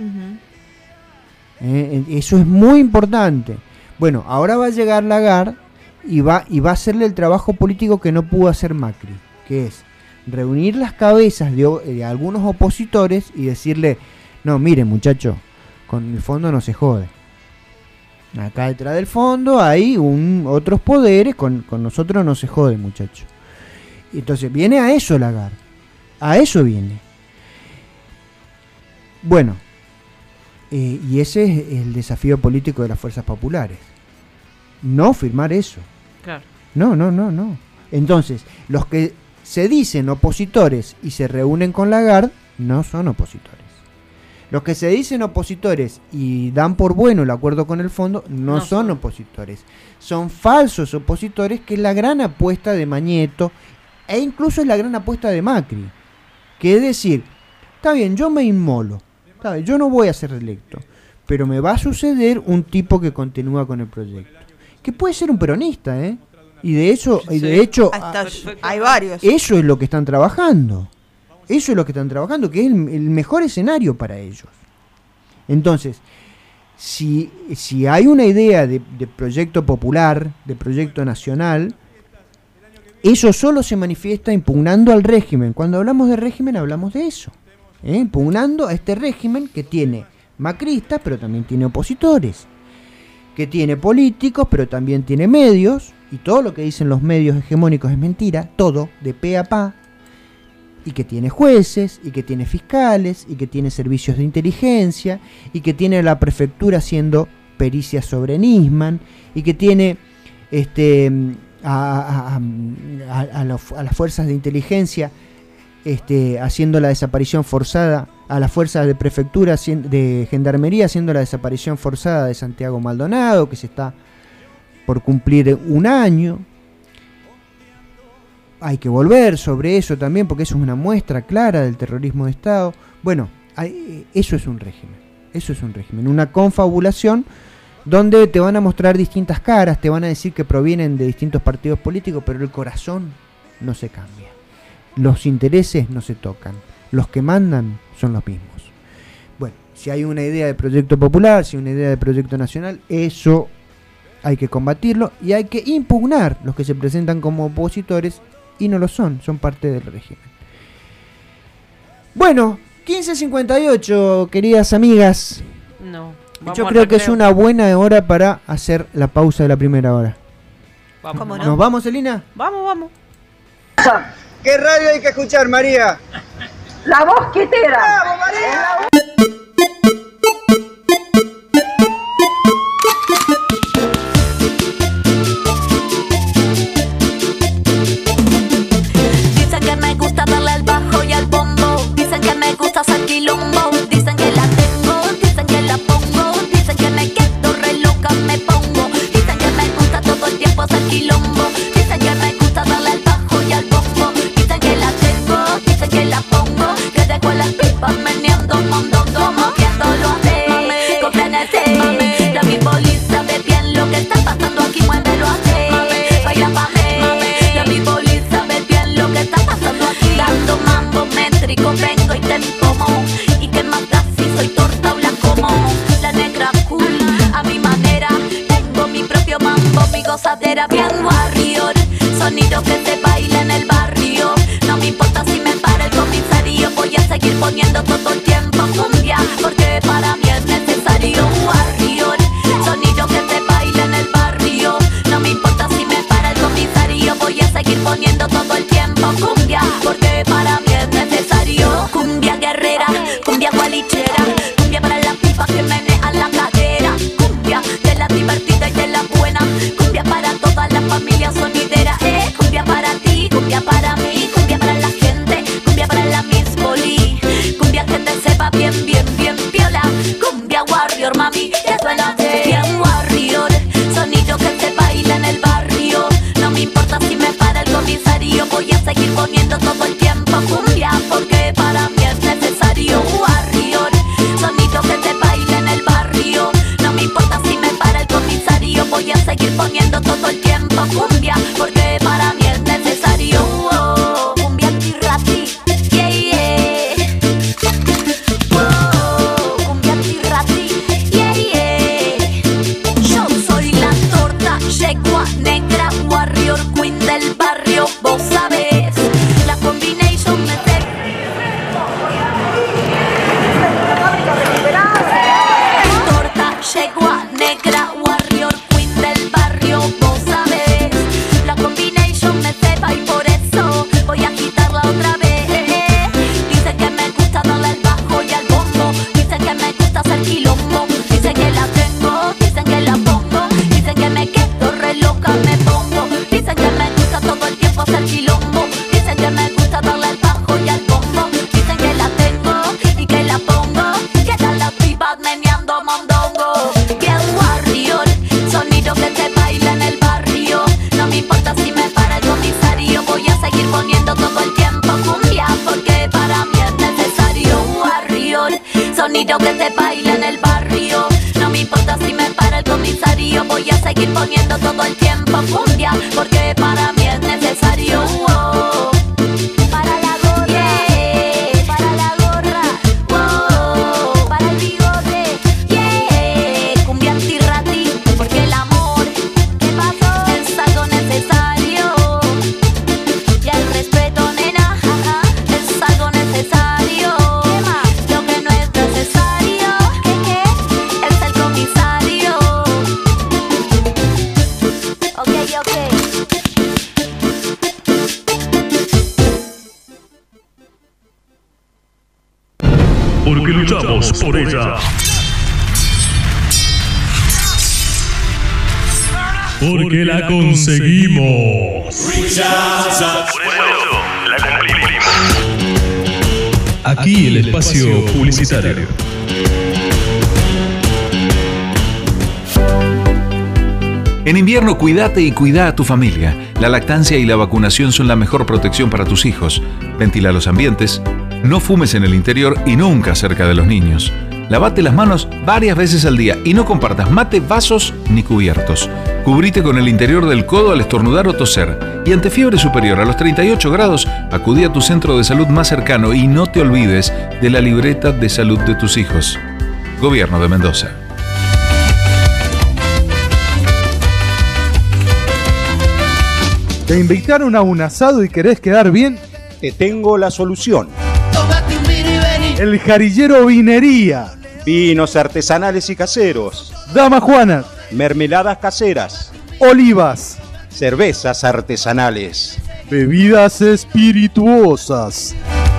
Eso es muy importante. Bueno, ahora va a llegar Lagarde y va a hacerle el trabajo político que no pudo hacer Macri, que es reunir las cabezas de algunos opositores y decirle: no, mire muchacho, con el fondo no se jode. Acá detrás del fondo hay otros poderes, con nosotros no se jode, muchacho. Entonces viene a eso Lagarde, a eso viene. Bueno, y ese es el desafío político de las fuerzas populares. No firmar eso. Claro. No. Entonces, los que se dicen opositores y se reúnen con Lagarde no son opositores. Los que se dicen opositores y dan por bueno el acuerdo con el fondo no son opositores. Son falsos opositores, que es la gran apuesta de Mañeto e incluso es la gran apuesta de Macri. Que es decir, está bien, yo me inmolo, está bien, yo no voy a ser reelecto, pero me va a suceder un tipo que continúa con el proyecto. Que puede ser un peronista, ¿eh? Y de hecho hay varios. Eso es lo que están trabajando. Eso es lo que están trabajando, que es el mejor escenario para ellos. Entonces, si hay una idea de proyecto popular, de proyecto nacional, eso solo se manifiesta impugnando al régimen. Cuando hablamos de régimen hablamos de eso, impugnando a este régimen que tiene macristas, pero también tiene opositores, que tiene políticos, pero también tiene medios, y todo lo que dicen los medios hegemónicos es mentira, todo, de pe a pa, y que tiene jueces, y que tiene fiscales, y que tiene servicios de inteligencia, y que tiene la prefectura haciendo pericias sobre Nisman, y que tiene a las fuerzas de inteligencia haciendo la desaparición forzada, a las fuerzas de prefectura de gendarmería haciendo la desaparición forzada de Santiago Maldonado, que se está por cumplir un año. Hay que volver sobre eso también, porque eso es una muestra clara del terrorismo de Estado. Bueno, eso es un régimen, una confabulación donde te van a mostrar distintas caras, te van a decir que provienen de distintos partidos políticos, pero el corazón no se cambia. Los intereses no se tocan, los que mandan son los mismos. Bueno, si hay una idea de proyecto popular, si hay una idea de proyecto nacional, eso hay que combatirlo y hay que impugnar los que se presentan como opositores y no lo son parte del régimen. Bueno, 15:58, queridas amigas. No. Yo creo que es una buena hora para hacer la pausa de la primera hora. ¿Cómo no? ¿Nos vamos, Elina? Vamos. ¿Qué radio hay que escuchar, María? La Mosquitera. ¡Bravo, María! Dicen que me gusta darle al bajo y al bombo. Dicen que me gusta hacer quilombo. Dicen que la tengo, dicen que la pongo. Dicen que me quedo re loca, me pongo. Dicen que me gusta todo el tiempo hacer quilombo. Dicen que me gusta darle al bajo y al bombo. Dicen que la tengo, dicen que la pongo. Que dejo las pipas meneando mondongo, moviéndolo así, con frenesí. La mi bolita ve bien lo que está pasando aquí, muévelo así. Baila pa' mí, la mi bolita ve bien lo que está pasando aquí. Dando mambo métrico, vengo y te como. Y que más da si soy torta o la como. La negra cool, a mi manera. Tengo mi propio mambo, mi gozadera bien warrior. Sonido que se baila en el barrio. No me importa si me para el comisario. Voy a seguir poniendo todo el tiempo cumbia, porque para mí es necesario warrior. Sonido que se baila en el barrio. No me importa si me para el comisario. sonido que se baila en el barrio. No me importa si me para el comisario, voy a seguir poniendo todo el tiempo cumbia, porque para mí es necesario. Para la gorra, yeah. Para la gorra, wow. Para el bigote, yeah. Cumbia antirrati, porque el amor, ¿qué pasó? Es algo necesario. Y el respeto, nena, es algo necesario. ¿Qué más? Lo que no es necesario, ¿qué? Es el comisario. Ok. Porque luchamos por ella. Porque la conseguimos. Aquí el espacio publicitario. En invierno, cuídate y cuida a tu familia. La lactancia y la vacunación son la mejor protección para tus hijos. Ventila los ambientes, no fumes en el interior y nunca cerca de los niños. Lavate las manos varias veces al día y no compartas mate, vasos ni cubiertos. Cubrite con el interior del codo al estornudar o toser. Y ante fiebre superior a los 38 grados, acudí a tu centro de salud más cercano y no te olvides de la libreta de salud de tus hijos. Gobierno de Mendoza. ¿Te invitaron a un asado y querés quedar bien? Te tengo la solución. El Jarillero Vinería. Vinos artesanales y caseros. Dama Juana. Mermeladas caseras. Olivas. Cervezas artesanales. Bebidas espirituosas.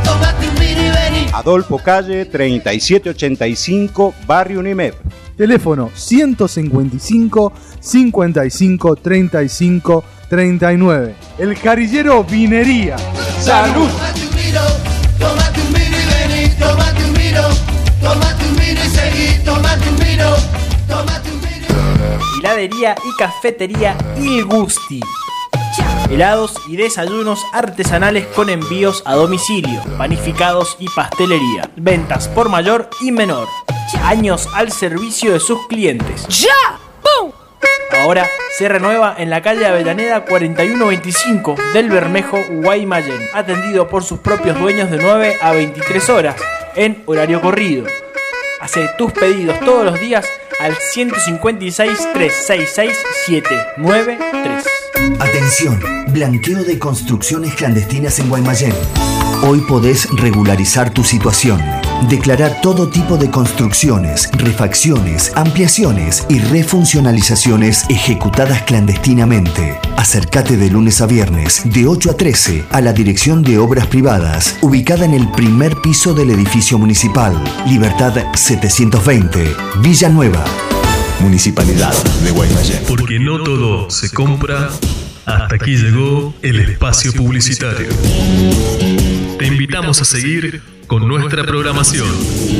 Adolfo Calle 3785, Barrio Unimep. Teléfono 155 55 35 39. El Jarillero Vinería. ¡Salud! Tómate un vino y vení, tómate un vino, tómate un vino y seguí, tómate un vino, tómate un vino. Heladería y cafetería Il Gusti. Helados y desayunos artesanales con envíos a domicilio, panificados y pastelería. Ventas por mayor y menor. Años al servicio de sus clientes. ¡Ya! ¡Pum! Ahora se renueva en la calle Avellaneda 4125 del Bermejo, Guaymallén, atendido por sus propios dueños de 9 a 23 horas en horario corrido. Hace tus pedidos todos los días al 156 366 793. Atención, blanqueo de construcciones clandestinas en Guaymallén. Hoy podés regularizar tu situación. Declarar todo tipo de construcciones, refacciones, ampliaciones y refuncionalizaciones ejecutadas clandestinamente. Acércate de lunes a viernes, de 8 a 13, a la Dirección de Obras Privadas, ubicada en el primer piso del edificio municipal. Libertad 720, Villa Nueva. Municipalidad de Guaymallén. Porque no todo se compra. Hasta aquí llegó el espacio publicitario. Te invitamos a seguir con nuestra programación.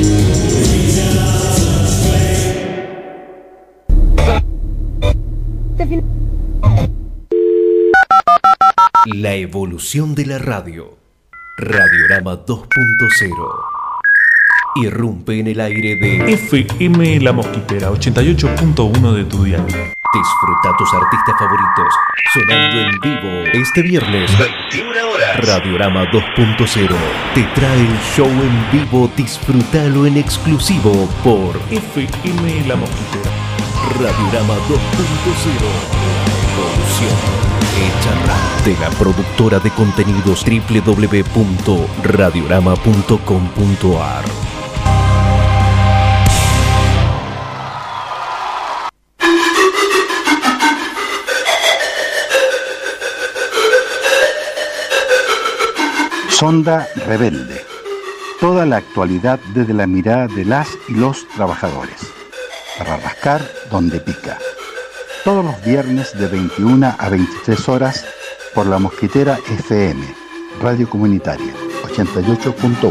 La evolución de la radio. Radiorama 2.0. Irrumpe en el aire de FM La Mosquitera 88.1 de tu dial. Disfruta tus artistas favoritos sonando en vivo este viernes 21 horas. Radiorama 2.0 te trae el show en vivo. Disfrútalo en exclusivo por FM La Mosquitera. Radiorama 2.0. Producción hecha radio de la productora de contenidos www.radiorama.com.ar. Sonda Rebelde. Toda la actualidad desde la mirada de las y los trabajadores. Para rascar donde pica. Todos los viernes de 21 a 23 horas por La Mosquitera FM, Radio Comunitaria 88.1.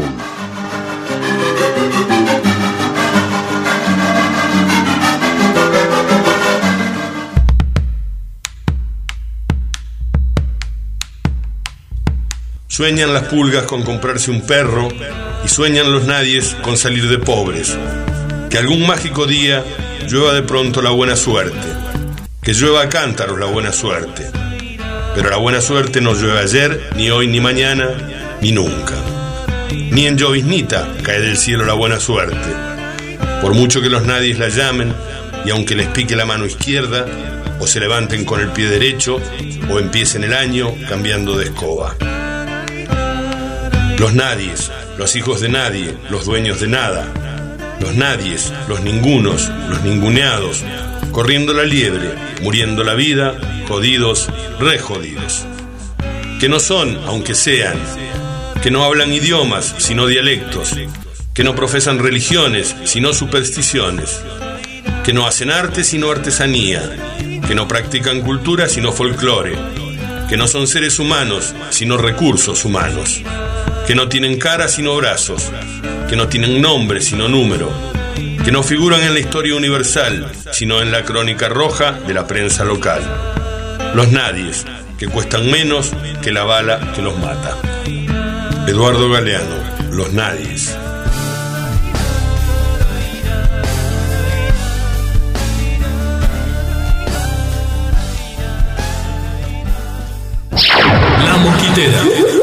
Sueñan las pulgas con comprarse un perro y sueñan los nadies con salir de pobres. Que algún mágico día llueva de pronto la buena suerte, que llueva a cántaros la buena suerte. Pero la buena suerte no llueve ayer, ni hoy, ni mañana, ni nunca. Ni en lloviznita cae del cielo la buena suerte. Por mucho que los nadies la llamen, y aunque les pique la mano izquierda, o se levanten con el pie derecho, o empiecen el año cambiando de escoba. Los nadies, los hijos de nadie, los dueños de nada. Los nadies, los ningunos, los ninguneados, corriendo la liebre, muriendo la vida, jodidos, re jodidos. Que no son, aunque sean, que no hablan idiomas, sino dialectos, que no profesan religiones, sino supersticiones, que no hacen arte, sino artesanía, que no practican cultura, sino folclore, que no son seres humanos, sino recursos humanos, que no tienen cara, sino brazos, que no tienen nombre, sino número, que no figuran en la historia universal, sino en la crónica roja de la prensa local. Los nadies, que cuestan menos que la bala que los mata. Eduardo Galeano, Los nadies. La Mosquitera.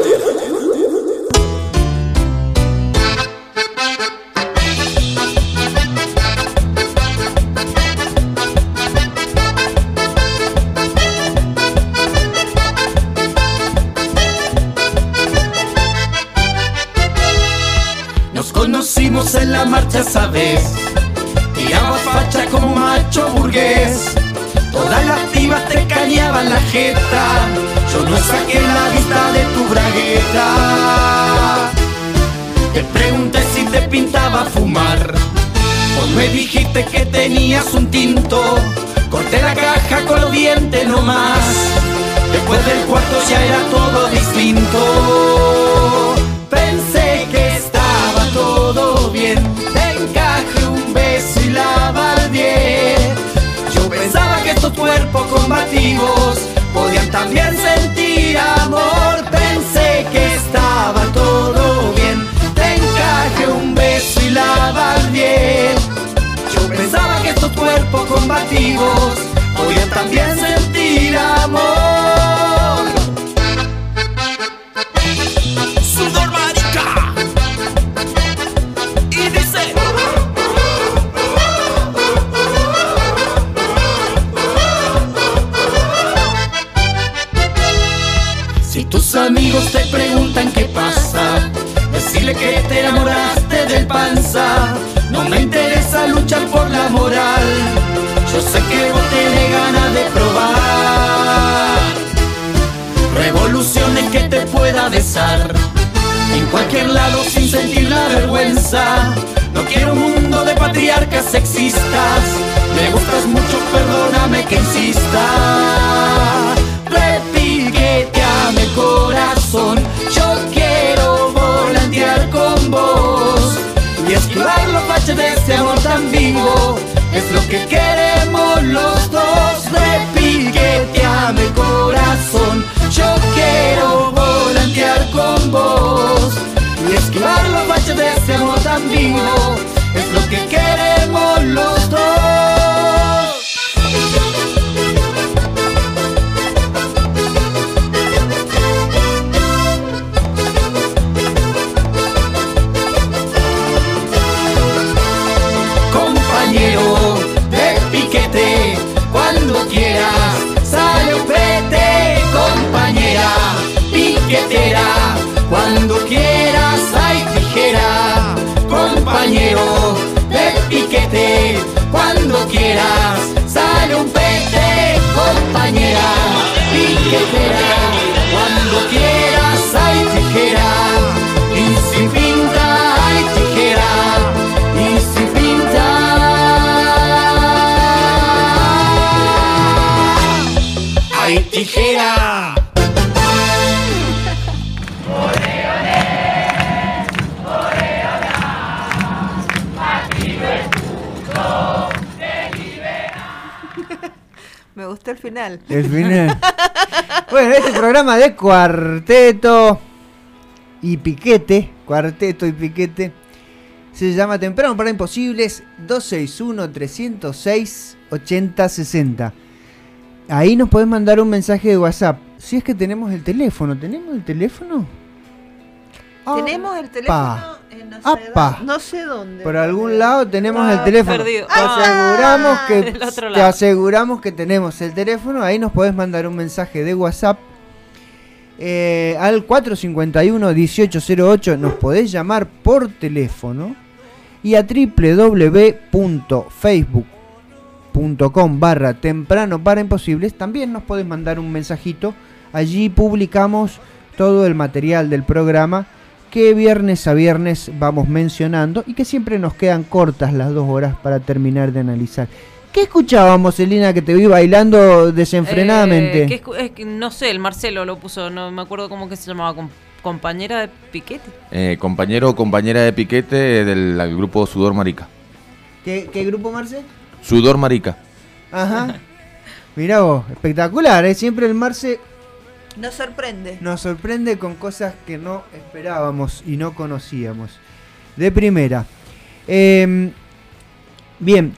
Nos conocimos en la marcha, ¿sabes? Tiraba facha como macho burgués. Todas las pibas te cañaban la jeta. Yo no saqué la vista de tu bragueta. Te pregunté si te pintaba fumar. Vos me dijiste que tenías un tinto. Corté la caja con los dientes nomás. Después del cuarto ya era todo distinto. Pensé que estaba todo bien. Te encajé un beso y la bardié. Yo pensaba que estos cuerpos combativos podían también sentir amor. Pensé que estaba todo bien. Te encajé un beso y la bardié. Yo pensaba que estos cuerpos combativos podían también sentir amor. Sudor marica. Y dice: si tus amigos te preguntan qué pasa, decirle que te enamoraste del panza. No me interesa luchar por la moral. Yo sé que vos tenés ganas de probar revoluciones que te pueda besar en cualquier lado sin sentir la vergüenza. No quiero un mundo de patriarcas sexistas. Me gustas mucho, perdóname que insista. Repiqueteame corazón. Yo quiero volantear con vos y esquivar los baches de este amor tan vivo. Es lo que queremos los dos. Repiqueteame corazón. Yo quiero volantear con vos y esquivar los baches de este amor tan vivo. Es lo que queremos los dos. Compañero de piquete, cuando quieras sale un pete. Compañera piquetera, cuando quieras hay tijera. Compañero de piquete, cuando quieras sale un pete. Compañera piquetera, cuando quieras hay tijera. Y sin pinta hay tijera. Y sin pinta hay tijera. Me gustó el final. El final. Bueno, este programa de cuarteto y Piquete, Cuarteto y Piquete. Se llama Temprano para Imposibles, 261-306-8060. Ahí nos podés mandar un mensaje de WhatsApp. Si es que tenemos el teléfono. ¿Tenemos el teléfono? Tenemos el teléfono en no sé dónde. Por algún lado tenemos el teléfono. Perdido. Te aseguramos que tenemos el teléfono. Ahí nos podés mandar un mensaje de WhatsApp. Al 451-1808 nos podés llamar por teléfono. Y a www.facebook.com/temprano para imposibles también nos podés mandar un mensajito. Allí publicamos todo el material del programa que viernes a viernes vamos mencionando y que siempre nos quedan cortas las 2 horas para terminar de analizar. ¿Qué escuchábamos, Elina, que te vi bailando desenfrenadamente? No sé, el Marcelo lo puso, no me acuerdo cómo que se llamaba, compañera de Piquete. Compañero o compañera de Piquete del grupo Sudor Marica. ¿Qué grupo, Marce? Sudor Marica. Ajá. Mirá vos, espectacular, siempre el Marce nos sorprende con cosas que no esperábamos y no conocíamos. De primera. Bien,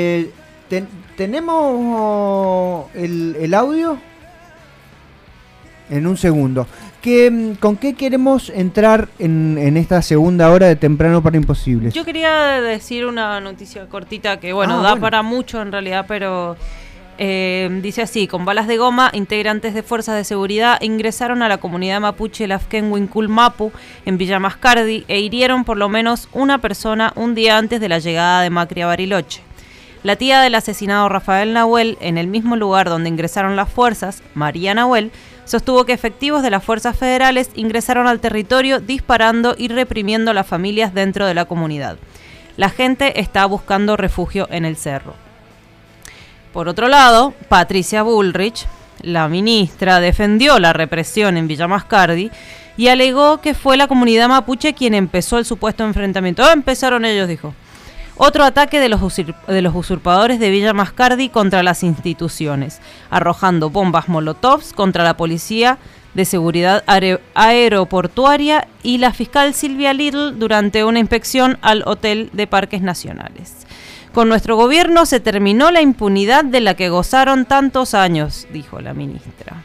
tenemos el audio en un segundo. ¿Con qué queremos entrar en esta segunda hora de Temprano para Imposibles? Yo quería decir una noticia cortita que, da para mucho en realidad, pero dice así: con balas de goma, integrantes de fuerzas de seguridad ingresaron a la comunidad mapuche Lafken Wincul Mapu en Villa Mascardi e hirieron por lo menos una persona un día antes de la llegada de Macri a Bariloche. La tía del asesinado Rafael Nahuel, en el mismo lugar donde ingresaron las fuerzas, María Nahuel, sostuvo que efectivos de las fuerzas federales ingresaron al territorio disparando y reprimiendo a las familias dentro de la comunidad. La gente está buscando refugio en el cerro. Por otro lado, Patricia Bullrich, la ministra, defendió la represión en Villa Mascardi y alegó que fue la comunidad mapuche quien empezó el supuesto enfrentamiento. Empezaron ellos, dijo. Otro ataque de los usurpadores de Villa Mascardi contra las instituciones, arrojando bombas molotovs contra la policía de seguridad aeroportuaria y la fiscal Silvia Little durante una inspección al Hotel de Parques Nacionales. Con nuestro gobierno se terminó la impunidad de la que gozaron tantos años, dijo la ministra.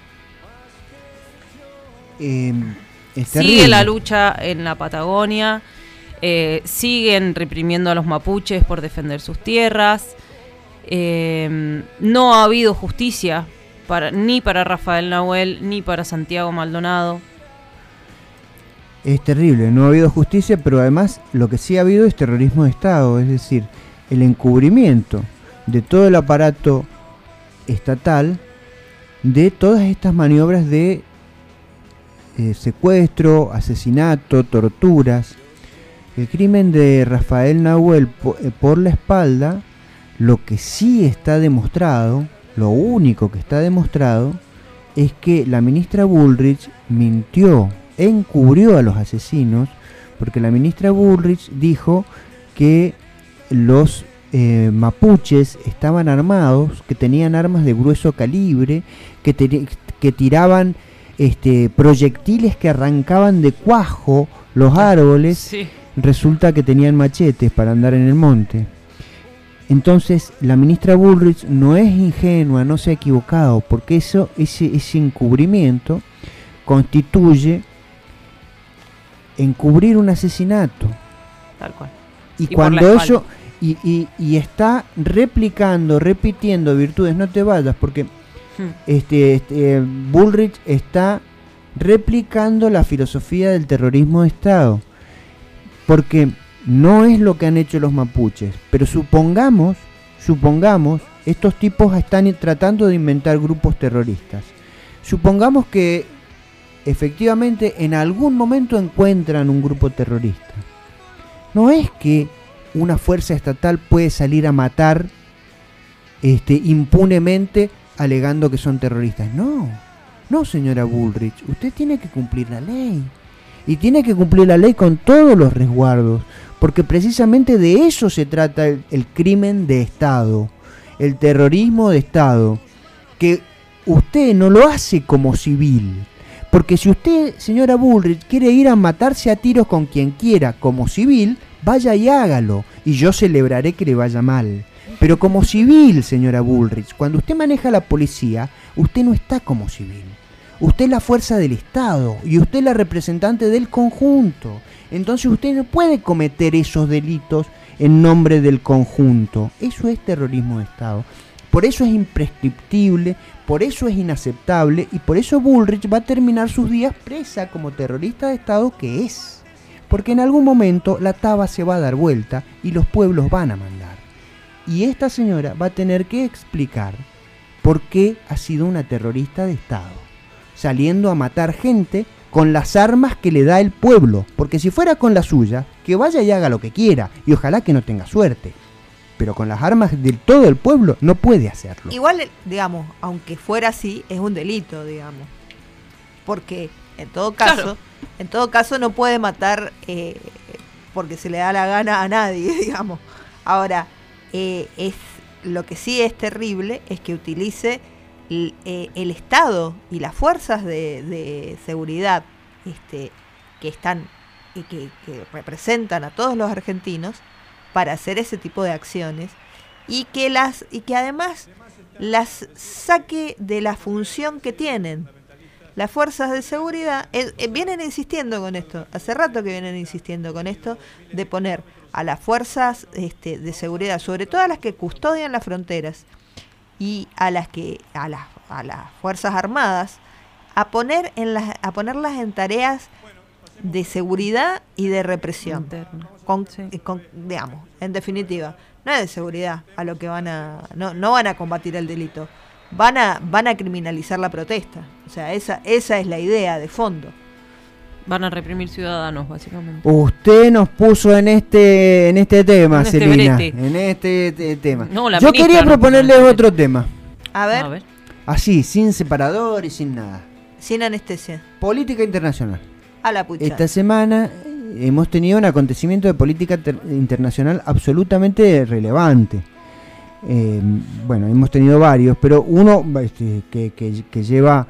Sigue la lucha en la Patagonia. Siguen reprimiendo a los mapuches por defender sus tierras. No ha habido justicia ni para Rafael Nahuel ni para Santiago Maldonado. Es terrible, no ha habido justicia, pero además lo que sí ha habido es terrorismo de Estado, es decir, el encubrimiento de todo el aparato estatal de todas estas maniobras de secuestro, asesinato, torturas. El crimen de Rafael Nahuel por la espalda, lo que sí está demostrado, lo único que está demostrado, es que la ministra Bullrich mintió, encubrió a los asesinos, porque la ministra Bullrich dijo que los mapuches estaban armados, que tenían armas de grueso calibre, que tiraban proyectiles que arrancaban de cuajo los árboles. Sí. Resulta que tenían machetes para andar en el monte. Entonces la ministra Bullrich no es ingenua, no se ha equivocado, porque ese encubrimiento constituye encubrir un asesinato. Tal cual. Y cuando eso y está repitiendo virtudes, no te vayas, porque Bullrich está replicando la filosofía del terrorismo de Estado. Porque no es lo que han hecho los mapuches, pero supongamos, estos tipos están tratando de inventar grupos terroristas. Supongamos que efectivamente en algún momento encuentran un grupo terrorista. No es que una fuerza estatal puede salir a matar impunemente alegando que son terroristas. No, señora Bullrich, usted tiene que cumplir la ley. Y tiene que cumplir la ley con todos los resguardos, porque precisamente de eso se trata el crimen de Estado, el terrorismo de Estado, que usted no lo hace como civil, Porque si usted, señora Bullrich, quiere ir a matarse a tiros con quien quiera como civil, vaya y hágalo, y yo celebraré que le vaya mal. Pero como civil, señora Bullrich, cuando usted maneja la policía, usted no está como civil. Usted es la fuerza del Estado y usted es la representante del conjunto. Entonces usted no puede cometer esos delitos en nombre del conjunto. Eso es terrorismo de Estado. Por eso es imprescriptible, por eso es inaceptable y por eso Bullrich va a terminar sus días presa como terrorista de Estado que es. Porque en algún momento la taba se va a dar vuelta y los pueblos van a mandar. Y esta señora va a tener que explicar por qué ha sido una terrorista de Estado, saliendo a matar gente con las armas que le da el pueblo. Porque si fuera con la suya, que vaya y haga lo que quiera, y ojalá que no tenga suerte. Pero con las armas de todo el pueblo no puede hacerlo. Igual, digamos, aunque fuera así, es un delito, digamos. Porque en todo caso no puede matar porque se le da la gana a nadie, digamos. Ahora, lo que sí es terrible es que utilice el Estado y las fuerzas de seguridad que están y que representan a todos los argentinos para hacer ese tipo de acciones y que además las saque de la función que tienen. Las fuerzas de seguridad vienen insistiendo con esto, hace rato que vienen insistiendo con esto, de poner a las fuerzas de seguridad, sobre todo a las que custodian las fronteras y a las fuerzas armadas, a ponerlas en tareas de seguridad y de represión. Digamos, en definitiva, no es de seguridad a lo que no van a combatir el delito. Van a criminalizar la protesta. O sea, esa es la idea de fondo. Van a reprimir ciudadanos, básicamente. Usted nos puso en este tema, Celina. En este tema. No, yo quería proponerles otro tema. A ver. Así, sin separador y sin nada. Sin anestesia. Política internacional. A la pucha. Esta semana hemos tenido un acontecimiento de política internacional absolutamente relevante. Bueno, hemos tenido varios, pero uno que lleva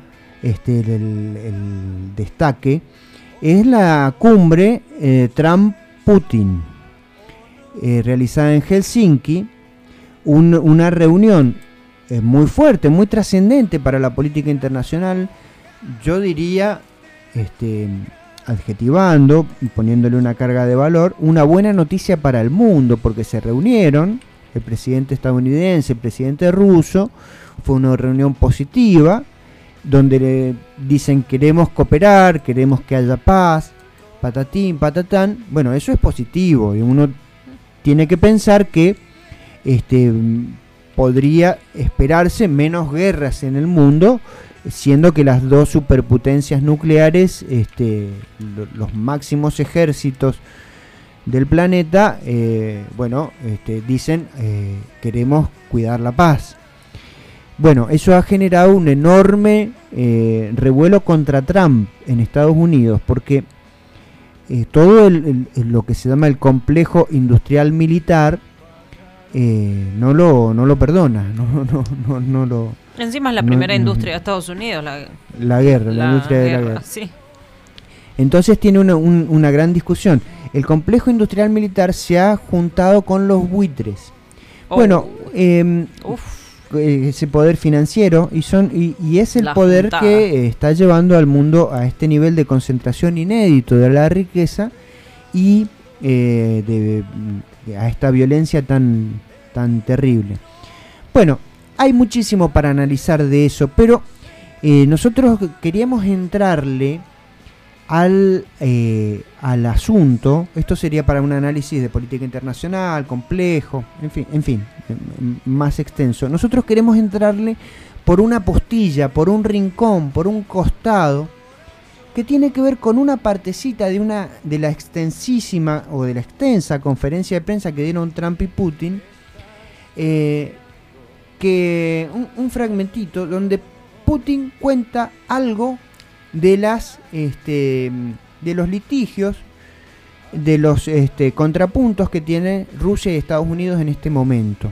el destaque es la cumbre Trump-Putin, realizada en Helsinki, una reunión muy fuerte, muy trascendente para la política internacional, yo diría, adjetivando y poniéndole una carga de valor, una buena noticia para el mundo, porque se reunieron el presidente estadounidense, el presidente ruso, fue una reunión positiva, donde le dicen queremos cooperar, queremos que haya paz, patatín, patatán. Bueno, eso es positivo y uno tiene que pensar que podría esperarse menos guerras en el mundo, siendo que las dos superpotencias nucleares, los máximos ejércitos del planeta, dicen queremos cuidar la paz. Bueno, eso ha generado un enorme revuelo contra Trump en Estados Unidos, porque todo lo que se llama el complejo industrial militar no lo perdona, no lo. Encima es la primera industria de Estados Unidos, la guerra, la industria de la guerra. Sí. Entonces tiene una gran discusión. El complejo industrial militar se ha juntado con los buitres. Ese poder financiero y es el poder juntada que está llevando al mundo a este nivel de concentración inédito de la riqueza y a esta violencia tan terrible. Bueno, hay muchísimo para analizar de eso, pero nosotros queríamos entrarle al asunto. Esto sería para un análisis de política internacional complejo, en fin, más extenso. Nosotros queremos entrarle por una postilla, por un rincón, por un costado, que tiene que ver con una partecita de la extensísima o de la extensa conferencia de prensa que dieron Trump y Putin, que un fragmentito donde Putin cuenta algo de de los litigios, de los contrapuntos que tiene Rusia y Estados Unidos en este momento.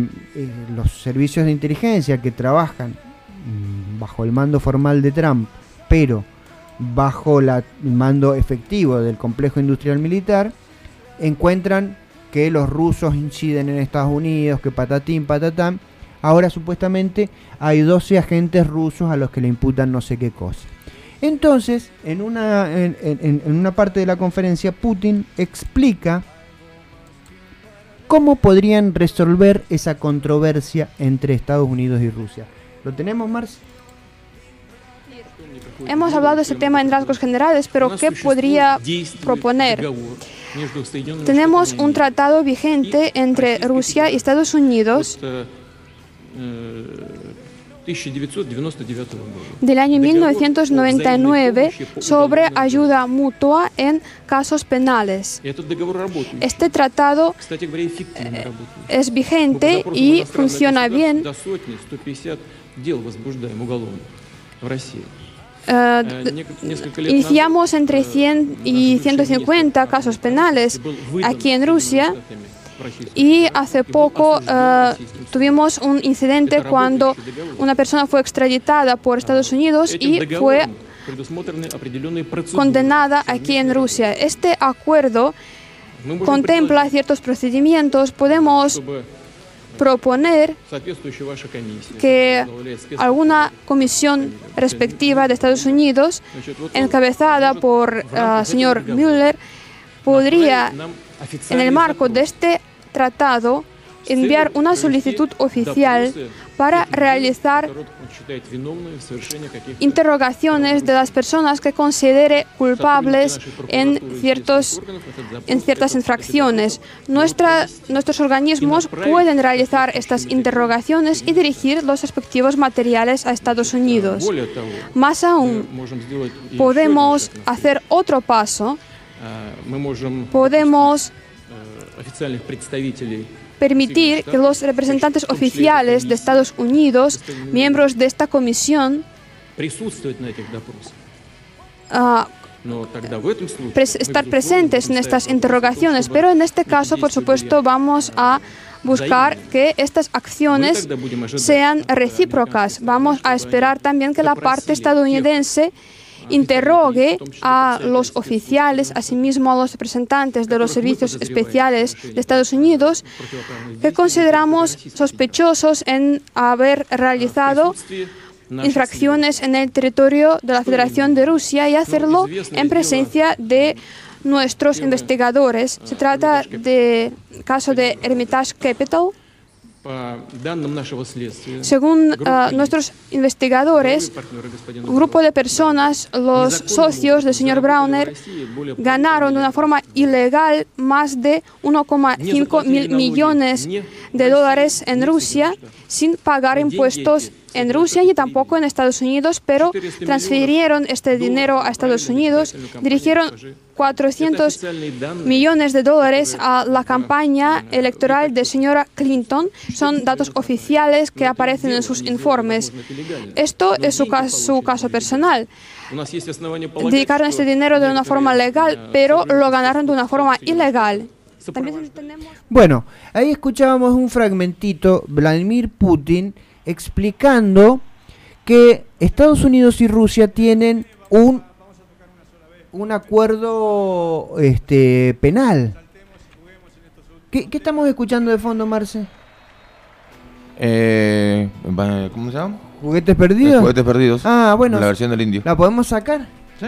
Los servicios de inteligencia que trabajan bajo el mando formal de Trump pero bajo el mando efectivo del complejo industrial militar, encuentran que los rusos inciden en Estados Unidos, que patatín, patatán. Ahora supuestamente hay 12 agentes rusos a los que le imputan no sé qué cosa. Entonces, en una parte de la conferencia, Putin explica cómo podrían resolver esa controversia entre Estados Unidos y Rusia. ¿Lo tenemos, Marce? Hemos hablado de este tema en rasgos generales, pero ¿qué podría proponer? Tenemos un tratado vigente entre Rusia y Estados Unidos del año 1999 sobre ayuda mutua en casos penales. Este tratado es vigente y funciona bien. Iniciamos entre 100 y 150 casos penales aquí en Rusia. Y hace poco tuvimos un incidente cuando una persona fue extraditada por Estados Unidos y fue condenada aquí en Rusia. Este acuerdo contempla ciertos procedimientos. Podemos proponer que alguna comisión respectiva de Estados Unidos, encabezada por el señor Mueller, podría, en el marco de este tratado, enviar una solicitud oficial para realizar interrogaciones de las personas que considere culpables en ciertas infracciones. Nuestros organismos pueden realizar estas interrogaciones y dirigir los respectivos materiales a Estados Unidos. Más aún, podemos hacer otro paso. Podemos permitir que los representantes oficiales de Estados Unidos, miembros de esta comisión, estar presentes en estas interrogaciones, pero en este caso, por supuesto, vamos a buscar que estas acciones sean recíprocas. Vamos a esperar también que la parte estadounidense interrogue a los oficiales, asimismo a los representantes de los servicios especiales de Estados Unidos, que consideramos sospechosos en haber realizado infracciones en el territorio de la Federación de Rusia y hacerlo en presencia de nuestros investigadores. Se trata del caso de Hermitage Capital. Según nuestros investigadores, un grupo de personas, los socios del señor Browner, ganaron de una forma ilegal más de 1,5 mil millones de dólares en Rusia sin pagar impuestos en Rusia y tampoco en Estados Unidos, pero transfirieron este dinero a Estados Unidos, dirigieron 400 millones de dólares a la campaña electoral de señora Clinton. Son datos oficiales que aparecen en sus informes. Esto es su caso personal. Dedicaron este dinero de una forma legal, pero lo ganaron de una forma ilegal. Bueno, ahí escuchábamos un fragmentito, Vladimir Putin explicando que Estados Unidos y Rusia tienen un acuerdo penal. ¿Qué estamos escuchando de fondo, Marce? ¿Cómo se llama? ¿Juguetes perdidos? Juguetes perdidos. Ah, bueno. La versión del indio. ¿La podemos sacar? Sí.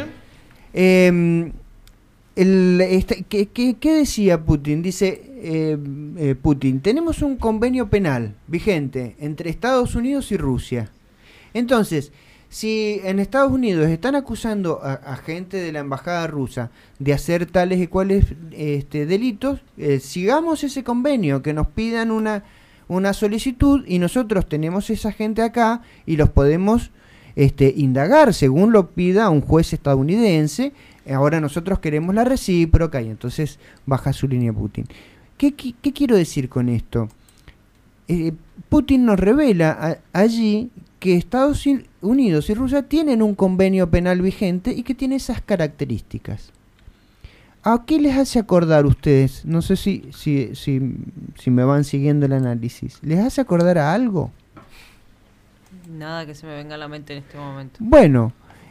¿Qué decía Putin? Dice Putin, tenemos un convenio penal vigente entre Estados Unidos y Rusia. Entonces, si en Estados Unidos están acusando a gente de la embajada rusa de hacer tales y cuales delitos, sigamos ese convenio, que nos pidan una solicitud y nosotros tenemos esa gente acá y los podemos indagar según lo pida un juez estadounidense. Ahora nosotros queremos la recíproca y entonces baja su línea Putin. ¿Qué quiero decir con esto? Putin nos revela allí que Estados Unidos y Rusia tienen un convenio penal vigente y que tiene esas características. ¿A qué les hace acordar ustedes? No sé si me van siguiendo el análisis. ¿Les hace acordar a algo? Nada que se me venga a la mente en este momento. Bueno,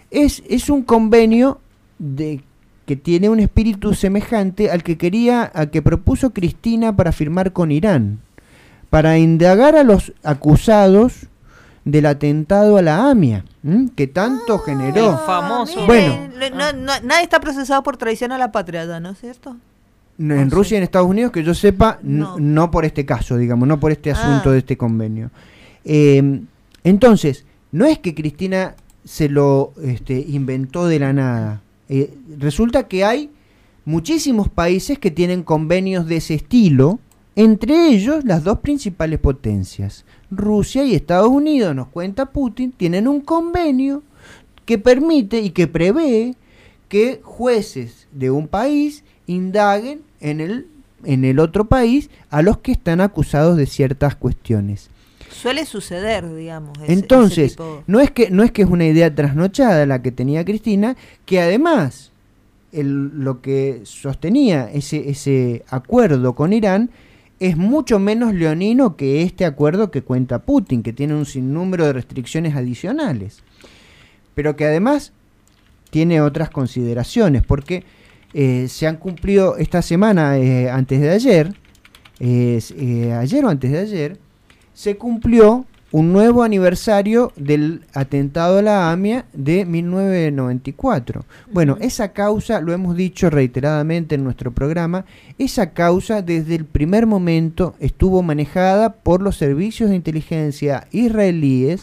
Es un convenio que tiene un espíritu semejante al que propuso Cristina para firmar con Irán, para indagar a los acusados del atentado a la AMIA, que tanto generó. El famoso. Bueno, nadie está procesado por traición a la patria, ¿no es cierto? En Rusia y en Estados Unidos, que yo sepa, no por este caso, digamos, no por este asunto de este convenio. Entonces, no es que Cristina se lo inventó de la nada. Resulta que hay muchísimos países que tienen convenios de ese estilo, entre ellos las dos principales potencias, Rusia y Estados Unidos, nos cuenta Putin, tienen un convenio que permite y que prevé que jueces de un país indaguen en el otro país a los que están acusados de ciertas cuestiones. Suele suceder, digamos. Entonces, ese tipo... no es que es una idea trasnochada la que tenía Cristina, que además lo que sostenía ese acuerdo con Irán es mucho menos leonino que este acuerdo que cuenta Putin, que tiene un sinnúmero de restricciones adicionales, pero que además tiene otras consideraciones, porque se han cumplido esta semana, antes de ayer, ayer o antes de ayer, se cumplió un nuevo aniversario del atentado a la AMIA de 1994. Bueno, esa causa, lo hemos dicho reiteradamente en nuestro programa, esa causa desde el primer momento estuvo manejada por los servicios de inteligencia israelíes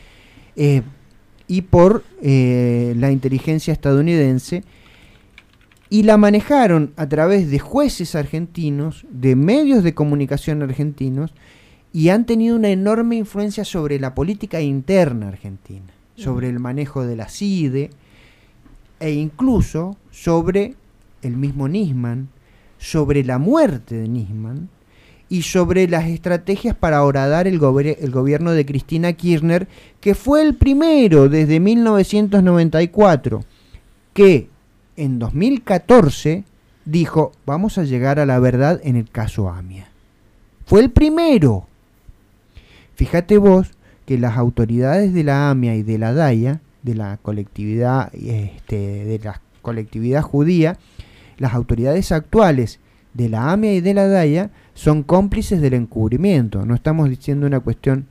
y por la inteligencia estadounidense, y la manejaron a través de jueces argentinos, de medios de comunicación argentinos, y han tenido una enorme influencia sobre la política interna argentina, sobre el manejo de la CIDE, e incluso sobre el mismo Nisman, sobre la muerte de Nisman, y sobre las estrategias para horadar el gobierno de Cristina Kirchner, que fue el primero desde 1994, que en 2014 dijo, vamos a llegar a la verdad en el caso AMIA. Fue el primero. Fíjate vos que las autoridades de la AMIA y de la DAIA, de la colectividad, de la colectividad judía, las autoridades actuales de la AMIA y de la DAIA son cómplices del encubrimiento. No estamos diciendo una cuestión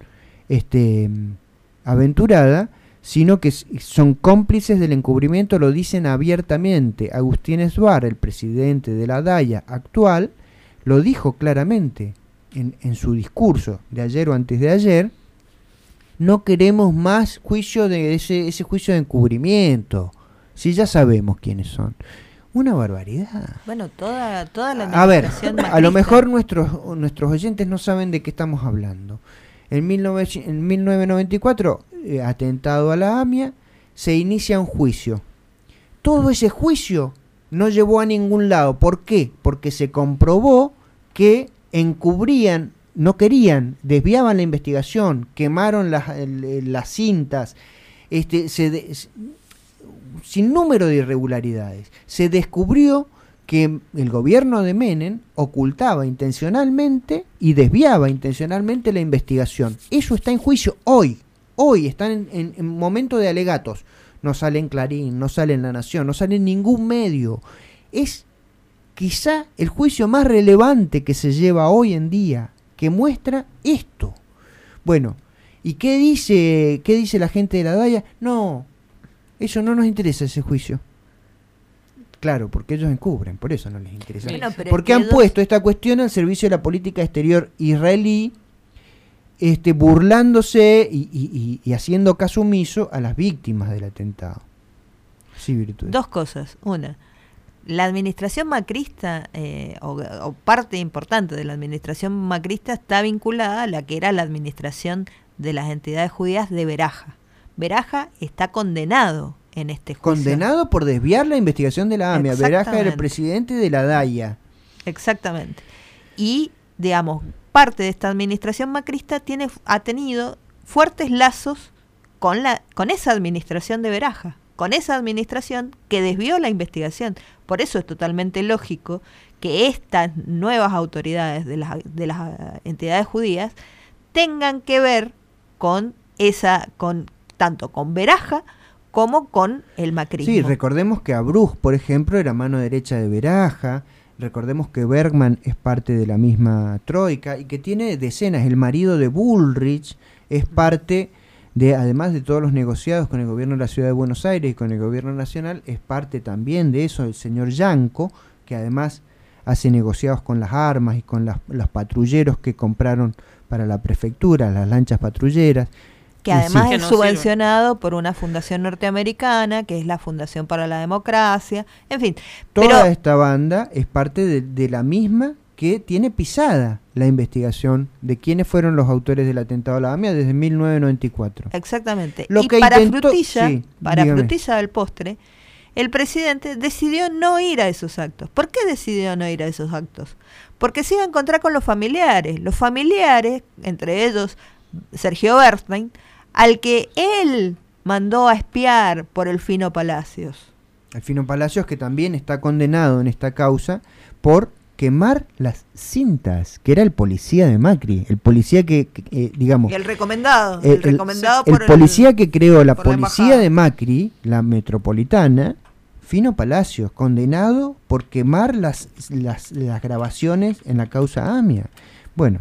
aventurada, sino que son cómplices del encubrimiento, lo dicen abiertamente. Agustín Esbar, el presidente de la DAIA actual, lo dijo claramente en su discurso de ayer o antes de ayer. No queremos más juicio de ese juicio de encubrimiento, si ya sabemos quiénes son. Una barbaridad. Bueno, toda la a ver, macrista. A lo mejor nuestros oyentes no saben de qué estamos hablando. En 1994, atentado a la AMIA, se inicia un juicio. Todo ese juicio no llevó a ningún lado. ¿Por qué? Porque se comprobó que encubrían, no querían, desviaban la investigación, quemaron las cintas, sin número de irregularidades. Se descubrió que el gobierno de Menem ocultaba intencionalmente y desviaba intencionalmente la investigación. Eso está en juicio hoy están en momento de alegatos. No sale en Clarín, no sale en La Nación, no sale en ningún medio. Es quizá el juicio más relevante que se lleva hoy en día, que muestra esto. Bueno, ¿y qué dice la gente de la DAIA? No, eso no nos interesa, ese juicio. Claro, porque ellos encubren, por eso no les interesa. Bueno, porque han puesto esta cuestión al servicio de la política exterior israelí, burlándose y haciendo caso omiso a las víctimas del atentado. Sí, Virtud. Dos cosas. Una, la administración macrista, o parte importante de la administración macrista, está vinculada a la que era la administración de las entidades judías de Beraja. Beraja está condenado en este juicio. Condenado por desviar la investigación de la AMIA. Beraja era el presidente de la DAIA. Exactamente. Y, digamos, parte de esta administración macrista ha tenido fuertes lazos con esa administración de Beraja, con esa administración que desvió la investigación. Por eso es totalmente lógico que estas nuevas autoridades de las entidades judías tengan que ver tanto con Beraja como con el macrismo. Sí, recordemos que Abruz, por ejemplo, era mano derecha de Beraja. Recordemos que Bergman es parte de la misma troika y que tiene decenas. El marido de Bullrich es parte de, además de todos los negociados con el gobierno de la Ciudad de Buenos Aires y con el gobierno nacional, es parte también de eso el señor Yanco, que además hace negociados con las armas y con los patrulleros que compraron para la prefectura, las lanchas patrulleras. Que además es subvencionado por una fundación norteamericana, que es la Fundación para la Democracia, en fin. Toda esta banda es parte de la misma que tiene pisada la investigación de quiénes fueron los autores del atentado a la AMIA desde 1994. Exactamente. Lo y que para intentó, frutilla del postre, el presidente decidió no ir a esos actos. ¿Por qué decidió no ir a esos actos? Porque se iba a encontrar con los familiares, entre ellos Sergio Bernstein, al que él mandó a espiar por el Fino Palacios. El Fino Palacios, que también está condenado en esta causa por quemar las cintas, que era el policía de Macri, el policía que digamos... Y el recomendado, el policía que creó la policía de Macri, la metropolitana, Fino Palacios, condenado por quemar las grabaciones en la causa AMIA. Bueno,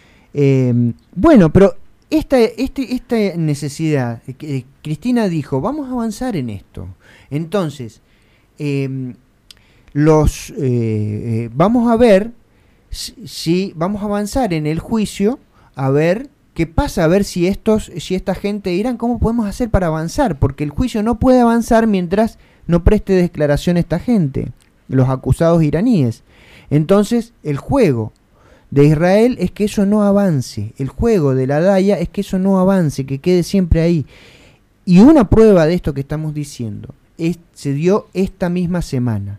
pero esta necesidad, Cristina dijo, vamos a avanzar en esto. Entonces, vamos a ver si vamos a avanzar en el juicio, a ver qué pasa, a ver si esta gente dirán cómo podemos hacer para avanzar, porque el juicio no puede avanzar mientras no preste declaración esta gente, los acusados iraníes. Entonces, el juego de Israel es que eso no avance, el juego de la Daya es que eso no avance, que quede siempre ahí. Y una prueba de esto que estamos diciendo se dio esta misma semana.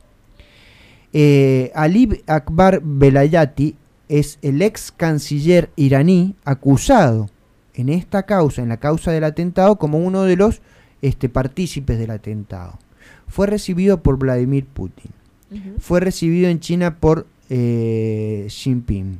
Ali Akbar Velayati es el ex canciller iraní acusado en esta causa, en la causa del atentado, como uno de los partícipes del atentado. Fue recibido por Vladimir Putin. Fue recibido en China por Xi Jinping.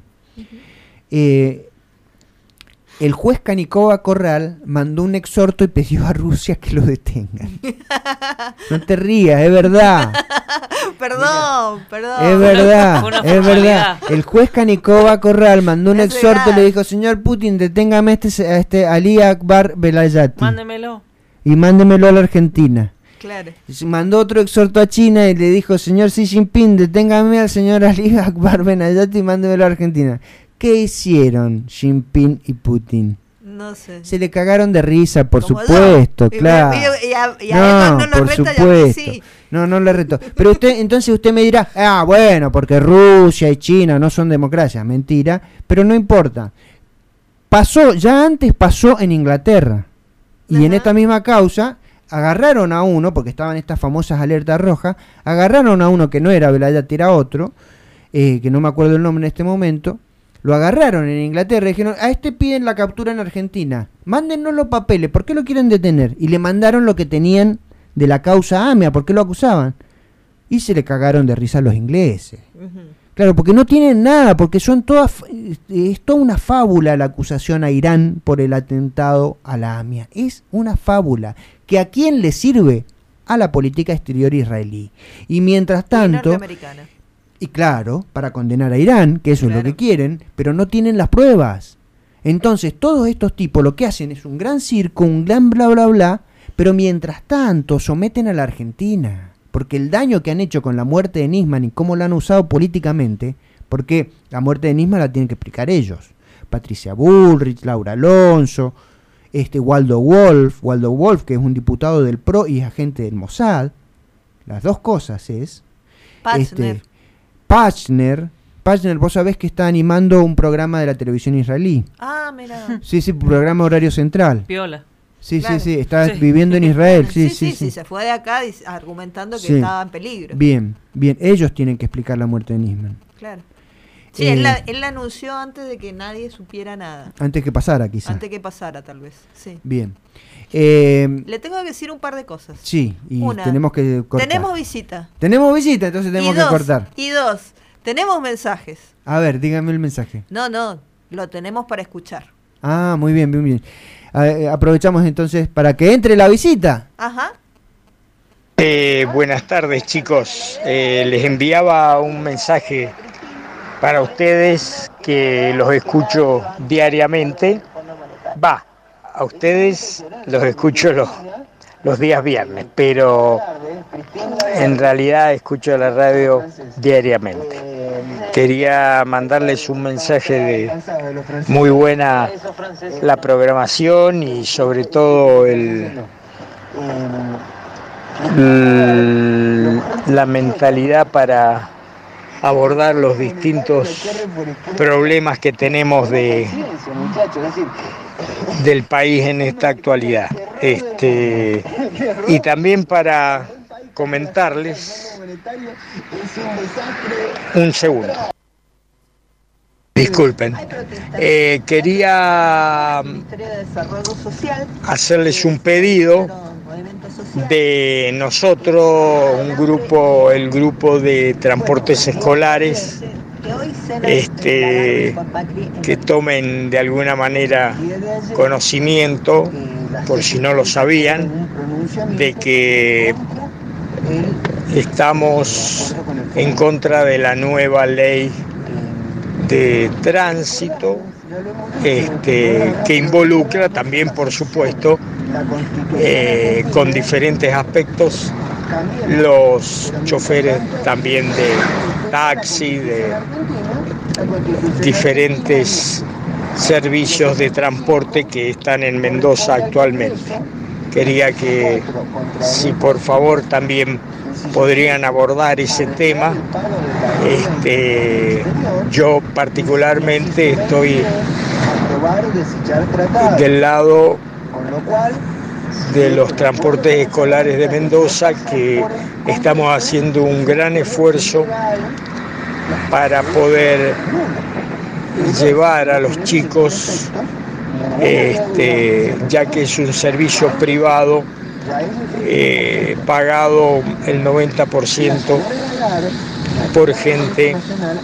El juez Canicova Corral mandó un exhorto y pidió a Rusia que lo detengan. No te rías, es verdad. Perdón. Es verdad. El juez Canicova Corral mandó un exhorto y le dijo, señor Putin, deténgame a este Ali Akbar Velayati. Mándemelo. Y mándemelo a la Argentina. Claro. Mandó otro exhorto a China y le dijo, señor Xi Jinping, deténgame al señor Ali Akbar Velayati y mándemelo a Argentina. ¿Qué hicieron Jinping y Putin? No sé. Se le cagaron de risa, por supuesto, claro. No, por supuesto. Sí. No le retó. Pero entonces usted me dirá, bueno, porque Rusia y China no son democracias. Mentira, pero no importa. Ya antes pasó en Inglaterra. Y en esta misma causa agarraron a uno, porque estaban estas famosas alertas rojas, agarraron a uno que no era Velayati, era otro, que no me acuerdo el nombre en este momento. Lo agarraron en Inglaterra y dijeron, a este piden la captura en Argentina, mándennos los papeles, ¿por qué lo quieren detener? Y le mandaron lo que tenían de la causa AMIA, ¿por qué lo acusaban? Y se le cagaron de risa a los ingleses. Claro, porque no tienen nada, porque es toda una fábula la acusación a Irán por el atentado a la AMIA. Es una fábula. ¿Que a quién le sirve? A la política exterior israelí. Y mientras tanto... Y claro, para condenar a Irán, que eso es lo que quieren, pero no tienen las pruebas. Entonces, todos estos tipos lo que hacen es un gran circo, un gran bla bla bla, pero mientras tanto someten a la Argentina. Porque el daño que han hecho con la muerte de Nisman y cómo la han usado políticamente, porque la muerte de Nisman la tienen que explicar ellos. Patricia Bullrich, Laura Alonso, Waldo Wolf, que es un diputado del PRO y es agente del Mossad. Las dos cosas es... Pachner, vos sabés que está animando un programa de la televisión israelí. Mira. Sí, programa horario central. Piola. Sí, claro. Sí, está viviendo en Israel. Sí, se fue de acá argumentando que estaba en peligro. Bien, ellos tienen que explicar la muerte de Nisman. Claro. Sí, él la anunció antes de que nadie supiera nada. Antes que pasara, quizás. Antes que pasara, tal vez, sí. Bien. Le tengo que decir un par de cosas. Sí, y tenemos que cortar. Tenemos visita, entonces tenemos que cortar. Y dos, tenemos mensajes. A ver, dígame el mensaje. No, lo tenemos para escuchar. Muy bien. Aprovechamos entonces para que entre la visita. Ajá. Buenas tardes, chicos. Les enviaba un mensaje para ustedes que los escucho diariamente. A ustedes los escucho los días viernes, pero en realidad escucho la radio diariamente. Quería mandarles un mensaje de muy buena la programación y sobre todo la mentalidad para abordar los distintos problemas que tenemos del país en esta actualidad. Y también para comentarles un segundo. Disculpen, quería hacerles un pedido de nosotros, el grupo de transportes escolares, que tomen de alguna manera conocimiento, por si no lo sabían, de que estamos en contra de la nueva ley de tránsito, que involucra también, por supuesto, con diferentes aspectos, los choferes también de taxi, de diferentes servicios de transporte que están en Mendoza actualmente. Quería que, si por favor también podrían abordar ese tema. Yo particularmente estoy del lado de los transportes escolares de Mendoza, que estamos haciendo un gran esfuerzo para poder llevar a los chicos, ya que es un servicio privado, pagado el 90% por gente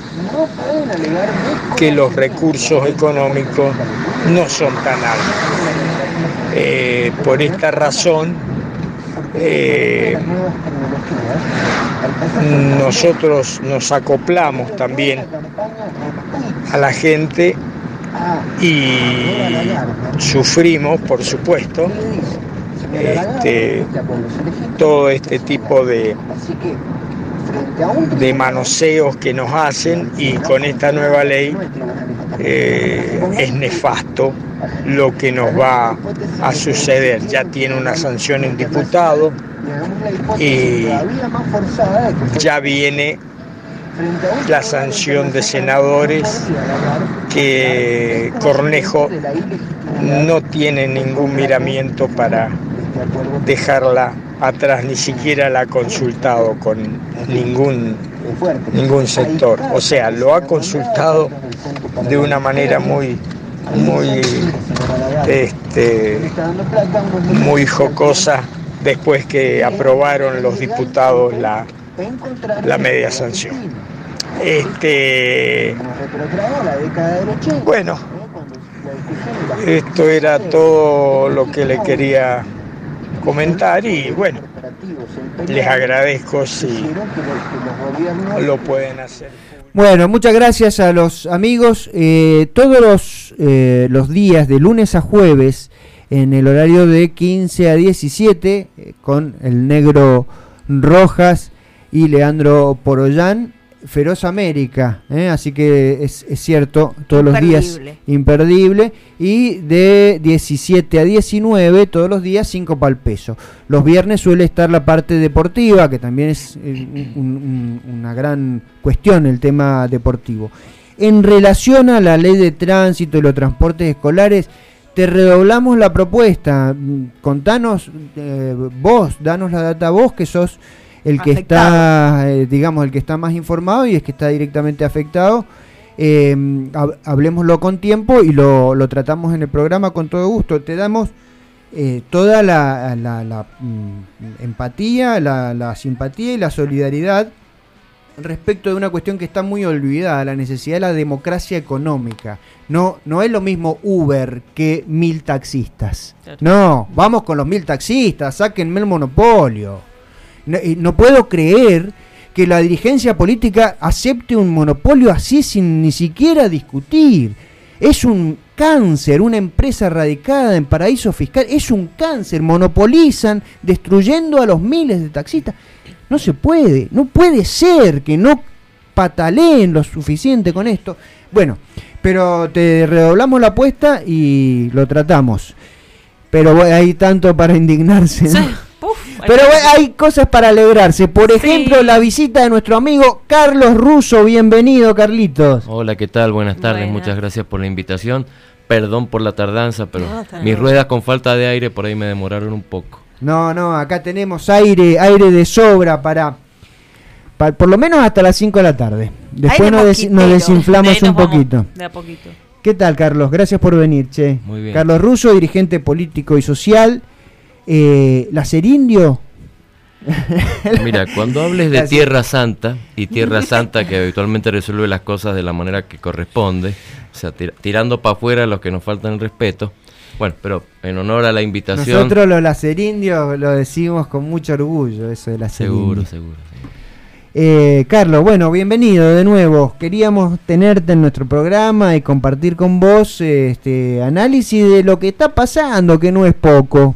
que los recursos económicos no son tan altos. Por esta razón, nosotros nos acoplamos también a la gente y sufrimos, por supuesto, todo este tipo de manoseos que nos hacen, y con esta nueva ley es nefasto lo que nos va a suceder. Ya tiene una sanción en diputado y ya viene la sanción de senadores, que Cornejo no tiene ningún miramiento para dejarla atrás, ni siquiera la ha consultado con ningún sector. O sea, lo ha consultado de una manera muy jocosa, después que aprobaron los diputados la media sanción. Bueno, esto era todo lo que le quería comentar, y bueno, les agradezco si lo pueden hacer. Bueno, muchas gracias a los amigos. Todos los días, de lunes a jueves, en el horario de 15 a 17, con el Negro Rojas y Leandro Porollán, Feroz América, así que es cierto, todos los días, imperdible, y de 17 a 19, todos los días 5 pal peso. Los viernes suele estar la parte deportiva, que también es una gran cuestión, el tema deportivo. En relación a la ley de tránsito y los transportes escolares, te redoblamos la propuesta. Contanos vos, danos la data vos, que sos el que está, digamos, el que está más informado y es que está directamente afectado. Hablemoslo con tiempo y lo tratamos en el programa con todo gusto. Te damos toda la empatía, la simpatía y la solidaridad respecto de una cuestión que está muy olvidada, la necesidad de la democracia económica. No es lo mismo Uber que 1000 taxistas. Claro. No, vamos con los 1000 taxistas, sáquenme el monopolio. No puedo creer que la dirigencia política acepte un monopolio así sin ni siquiera discutir. Es un cáncer, una empresa radicada en paraíso fiscal, es un cáncer, monopolizan, destruyendo a los miles de taxistas. No se puede, no puede ser que no pataleen lo suficiente con esto. Bueno, pero te redoblamos la apuesta y lo tratamos. Pero hay tanto para indignarse, ¿no? Sí. Pero hay cosas para alegrarse. Por ejemplo, la visita de nuestro amigo Carlos Russo. Bienvenido, Carlitos. Hola, ¿qué tal? Buenas tardes. Muchas gracias por la invitación. Perdón por la tardanza, pero mis ruedas con falta de aire por ahí me demoraron un poco. No, acá tenemos aire de sobra para por lo menos hasta las 5 de la tarde. Después nos desinflamos un poquito. De a poquito. ¿Qué tal, Carlos? Gracias por venir, che. Muy bien. Carlos Russo, dirigente político y social. ¿Lacerindio? Mira, cuando hables de Tierra Santa, y Tierra Santa que habitualmente resuelve las cosas de la manera que corresponde, o sea, tirando para afuera a los que nos faltan el respeto. Bueno, pero en honor a la invitación... Nosotros los lacerindios lo decimos con mucho orgullo, eso de lacerindio. Seguro. Carlos, bueno, bienvenido de nuevo. Queríamos tenerte en nuestro programa y compartir con vos análisis de lo que está pasando, que no es poco.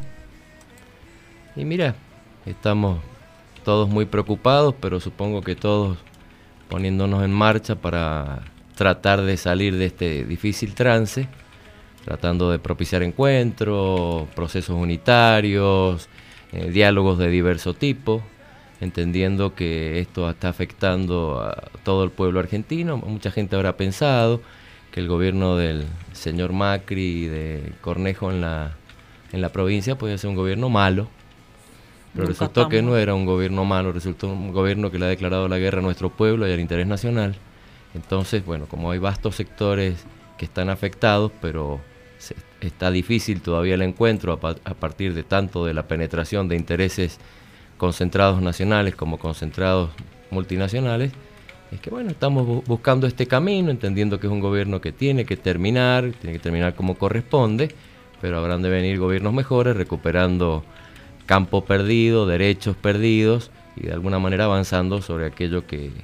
Y mira, estamos todos muy preocupados, pero supongo que todos poniéndonos en marcha para tratar de salir de este difícil trance, tratando de propiciar encuentros, procesos unitarios, diálogos de diverso tipo, entendiendo que esto está afectando a todo el pueblo argentino. Mucha gente habrá pensado que el gobierno del señor Macri y de Cornejo en la provincia podía ser un gobierno malo, pero resultó que no era un gobierno malo, resultó un gobierno que le ha declarado la guerra a nuestro pueblo y al interés nacional. Entonces, bueno, como hay vastos sectores que están afectados, pero está difícil todavía el encuentro a partir de tanto de la penetración de intereses concentrados nacionales como concentrados multinacionales, es que bueno, estamos buscando este camino, entendiendo que es un gobierno que tiene que terminar como corresponde, pero habrán de venir gobiernos mejores, recuperando campo perdido, derechos perdidos, y de alguna manera avanzando sobre aquello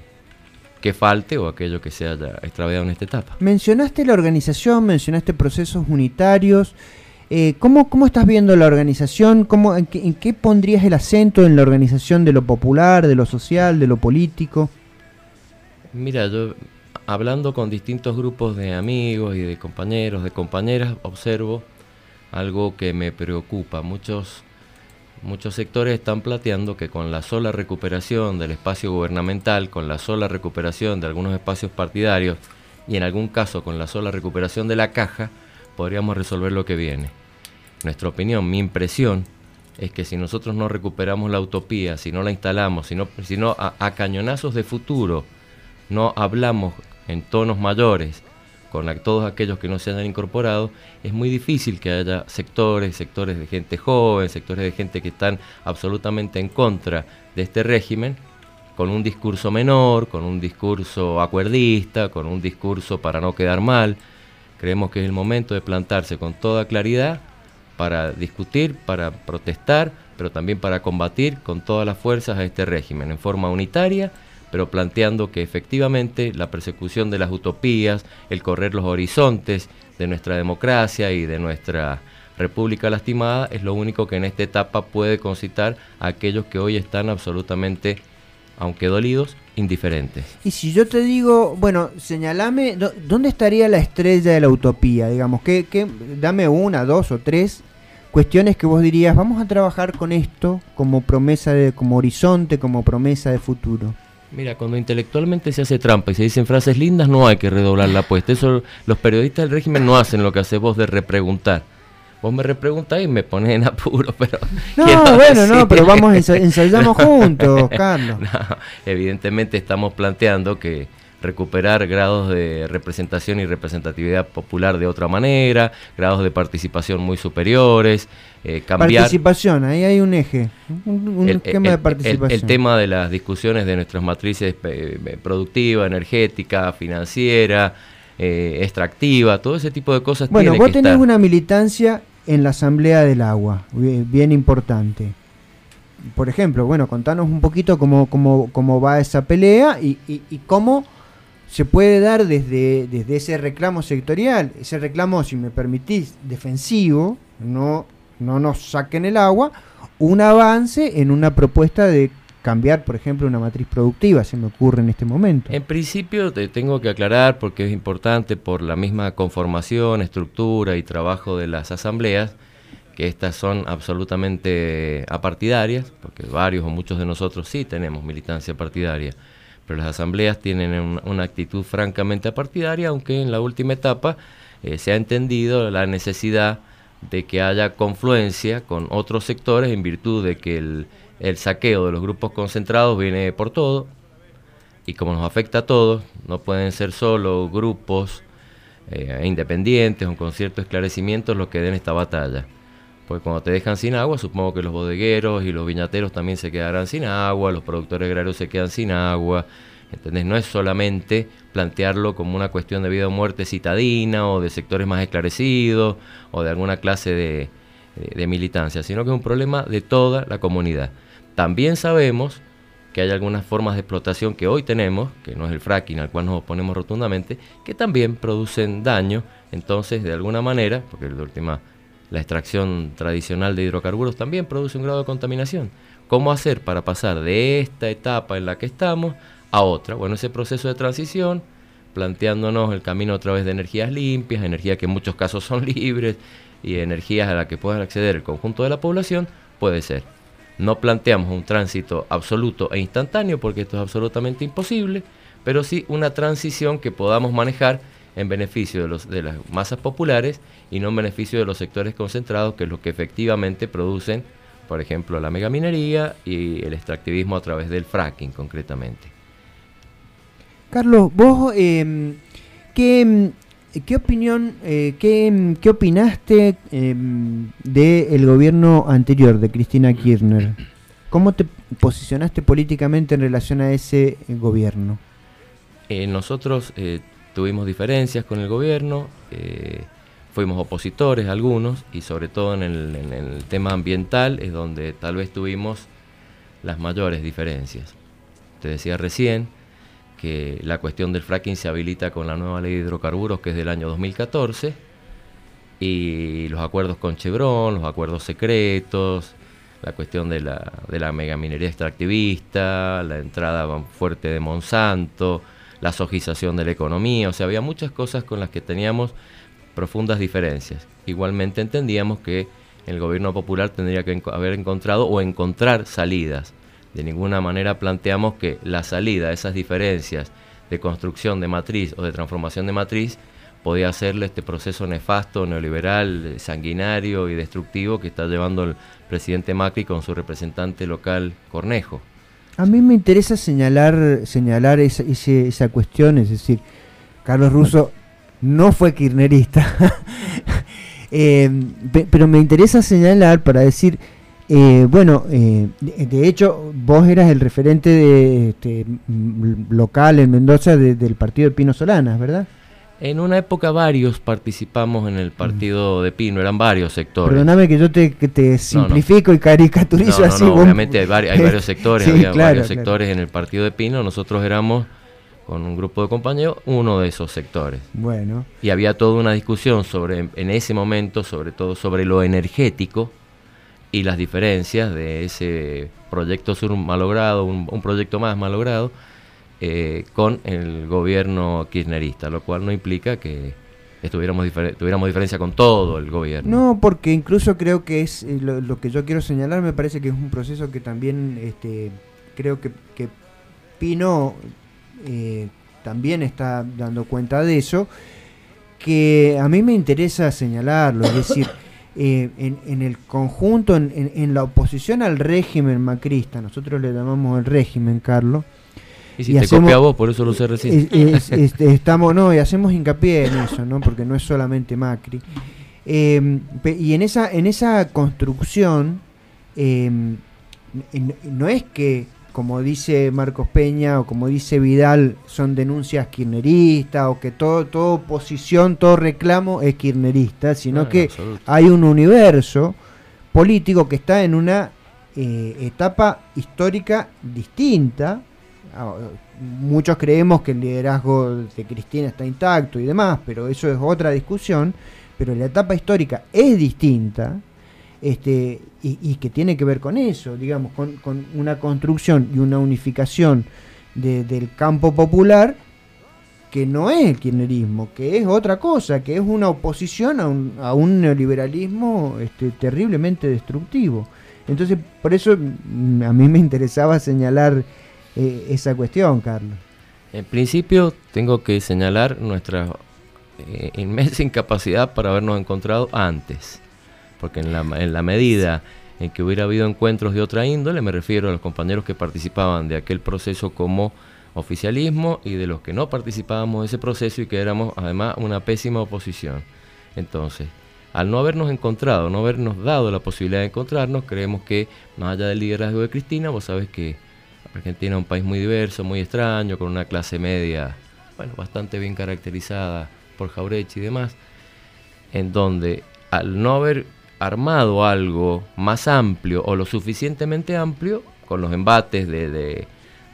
que falte o aquello que se haya extraviado en esta etapa. Mencionaste la organización, mencionaste procesos unitarios. ¿Cómo estás viendo la organización? ¿En qué pondrías el acento en la organización de lo popular, de lo social, de lo político? Mira, yo hablando con distintos grupos de amigos y de compañeros, de compañeras, observo algo que me preocupa. Muchos sectores están planteando que con la sola recuperación del espacio gubernamental, con la sola recuperación de algunos espacios partidarios y en algún caso con la sola recuperación de la caja, podríamos resolver lo que viene. Nuestra opinión, mi impresión, es que si nosotros no recuperamos la utopía, si no la instalamos, si no a cañonazos de futuro, no hablamos en tonos mayores con todos aquellos que no se hayan incorporado, es muy difícil que haya sectores de gente joven, sectores de gente que están absolutamente en contra de este régimen, con un discurso menor, con un discurso acuerdista, con un discurso para no quedar mal. Creemos que es el momento de plantarse con toda claridad para discutir, para protestar, pero también para combatir con todas las fuerzas a este régimen en forma unitaria, pero planteando que efectivamente la persecución de las utopías, el correr los horizontes de nuestra democracia y de nuestra república lastimada es lo único que en esta etapa puede concitar a aquellos que hoy están absolutamente, aunque dolidos, indiferentes. Y si yo te digo, bueno, señalame, ¿dónde estaría la estrella de la utopía? Digamos, dame una, dos o tres cuestiones que vos dirías, vamos a trabajar con esto como promesa, como horizonte, como promesa de futuro. Mira, cuando intelectualmente se hace trampa y se dicen frases lindas, no hay que redoblar la apuesta. Eso los periodistas del régimen no hacen lo que haces vos de repreguntar. Vos me repreguntás y me pones en apuro, pero... pero vamos, ensayamos juntos, Carlos. No, evidentemente estamos planteando que recuperar grados de representación y representatividad popular de otra manera, grados de participación muy superiores, cambiar... Participación, ahí hay un eje, un esquema de participación. El tema de las discusiones de nuestras matrices productiva, energética, financiera, extractiva, todo ese tipo de cosas. Bueno, vos tenés una militancia en la Asamblea del Agua, bien importante. por ejemplo, bueno, contanos un poquito cómo va esa pelea y cómo se puede dar desde ese reclamo sectorial, ese reclamo, si me permitís, defensivo, no nos saquen el agua, un avance en una propuesta de cambiar, por ejemplo, una matriz productiva, se me ocurre en este momento. En principio te tengo que aclarar, porque es importante por la misma conformación, estructura y trabajo de las asambleas, que estas son absolutamente apartidarias, porque varios o muchos de nosotros sí tenemos militancia partidaria, pero las asambleas tienen una actitud francamente apartidaria, aunque en la última etapa se ha entendido la necesidad de que haya confluencia con otros sectores en virtud de que el saqueo de los grupos concentrados viene por todo, y como nos afecta a todos, no pueden ser solo grupos independientes o con cierto esclarecimiento los que den esta batalla. Porque cuando te dejan sin agua, supongo que los bodegueros y los viñateros también se quedarán sin agua, los productores agrarios se quedan sin agua, ¿entendés? No es solamente plantearlo como una cuestión de vida o muerte citadina o de sectores más esclarecidos o de alguna clase de militancia, sino que es un problema de toda la comunidad. También sabemos que hay algunas formas de explotación que hoy tenemos, que no es el fracking, al cual nos oponemos rotundamente, que también producen daño. Entonces, de alguna manera, porque la extracción tradicional de hidrocarburos también produce un grado de contaminación. ¿Cómo hacer para pasar de esta etapa en la que estamos a otra? Bueno, ese proceso de transición, planteándonos el camino a través de energías limpias, energías que en muchos casos son libres y energías a las que pueda acceder el conjunto de la población, puede ser. No planteamos un tránsito absoluto e instantáneo, porque esto es absolutamente imposible, pero sí una transición que podamos manejar en beneficio de las masas populares y no en beneficio de los sectores concentrados, que es lo que efectivamente producen, por ejemplo, la megaminería y el extractivismo a través del fracking, concretamente. Carlos, vos, ¿qué opinión, qué opinaste del gobierno anterior de Cristina Kirchner? ¿Cómo te posicionaste políticamente en relación a ese gobierno? Nosotros tuvimos diferencias con el gobierno, fuimos opositores algunos, y sobre todo en el tema ambiental es donde tal vez tuvimos las mayores diferencias. Te decía recién que la cuestión del fracking se habilita con la nueva ley de hidrocarburos, que es del año 2014, y los acuerdos con Chevron, los acuerdos secretos, la cuestión de la megaminería extractivista, la entrada fuerte de Monsanto, la sojización de la economía, o sea, había muchas cosas con las que teníamos profundas diferencias. Igualmente entendíamos que el gobierno popular tendría que haber encontrado o encontrar salidas. De ninguna manera planteamos que la salida a esas diferencias de construcción de matriz o de transformación de matriz podía hacerle este proceso nefasto, neoliberal, sanguinario y destructivo que está llevando el presidente Macri con su representante local Cornejo. A mí me interesa señalar esa cuestión, es decir, Carlos Russo no fue kirchnerista, pero me interesa señalar para decir, de hecho vos eras el referente local en Mendoza del partido de Pino Solanas, ¿verdad? En una época varios participamos en el partido de Pino, eran varios sectores. Perdóname que yo te simplifico y caricaturizo así. No, obviamente hay varios sectores, sí, había varios sectores en el partido de Pino. Nosotros éramos, con un grupo de compañeros, uno de esos sectores. Bueno. Y había toda una discusión en ese momento, sobre todo sobre lo energético y las diferencias de ese proyecto sur malogrado, un proyecto más malogrado, con el gobierno kirchnerista, lo cual no implica que tuviéramos diferencia con todo el gobierno. No, porque incluso creo que es lo que yo quiero señalar, me parece que es un proceso que también creo que Pino también está dando cuenta de eso, que a mí me interesa señalarlo, es decir, en el conjunto, en la oposición al régimen macrista, nosotros le llamamos el régimen, Carlos. Y si te copia vos, por eso lo sé recién. Y hacemos hincapié en eso, ¿no? Porque no es solamente Macri. Y en esa construcción, no es que, como dice Marcos Peña o como dice Vidal, son denuncias kirchneristas o que todo oposición, todo reclamo es kirchnerista, sino que hay un universo político que está en una etapa histórica distinta. Muchos creemos que el liderazgo de Cristina está intacto y demás, pero eso es otra discusión. Pero la etapa histórica es distinta, y que tiene que ver con eso, digamos, con una construcción y una unificación del campo popular, que no es el kirchnerismo, que es otra cosa, que es una oposición a un neoliberalismo terriblemente destructivo. Entonces, por eso a mí me interesaba señalar esa cuestión, Carlos. En principio, tengo que señalar nuestra inmensa incapacidad para habernos encontrado antes, porque en la medida en que hubiera habido encuentros de otra índole, me refiero a los compañeros que participaban de aquel proceso como oficialismo y de los que no participábamos de ese proceso y que éramos además una pésima oposición. Entonces, al no habernos encontrado, no habernos dado la posibilidad de encontrarnos, creemos que más allá del liderazgo de Cristina, vos sabés que Argentina es un país muy diverso, muy extraño, con una clase media, bueno, bastante bien caracterizada por Jauretche y demás, en donde al no haber armado algo más amplio o lo suficientemente amplio, con los embates del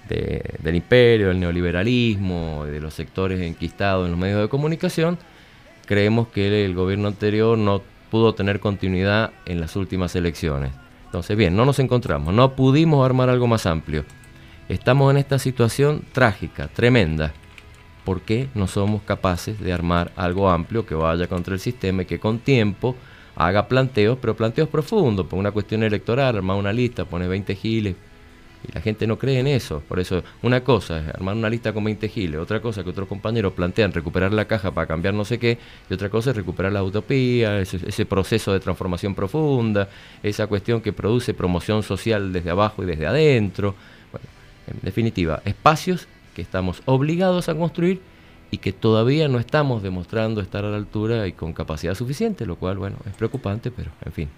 imperio, del neoliberalismo, de los sectores enquistados en los medios de comunicación, creemos que el gobierno anterior no pudo tener continuidad en las últimas elecciones. Entonces, bien, no nos encontramos, no pudimos armar algo más amplio. Estamos en esta situación trágica, tremenda, porque no somos capaces de armar algo amplio que vaya contra el sistema y que con tiempo haga planteos, pero planteos profundos, por una cuestión electoral, armar una lista, poner 20 giles, y la gente no cree en eso. Por eso, una cosa es armar una lista con 20 giles, otra cosa que otros compañeros plantean recuperar la caja para cambiar no sé qué, y otra cosa es recuperar la utopía, ese proceso de transformación profunda, esa cuestión que produce promoción social desde abajo y desde adentro. Bueno, en definitiva, espacios que estamos obligados a construir y que todavía no estamos demostrando estar a la altura y con capacidad suficiente, lo cual, bueno, es preocupante, pero en fin.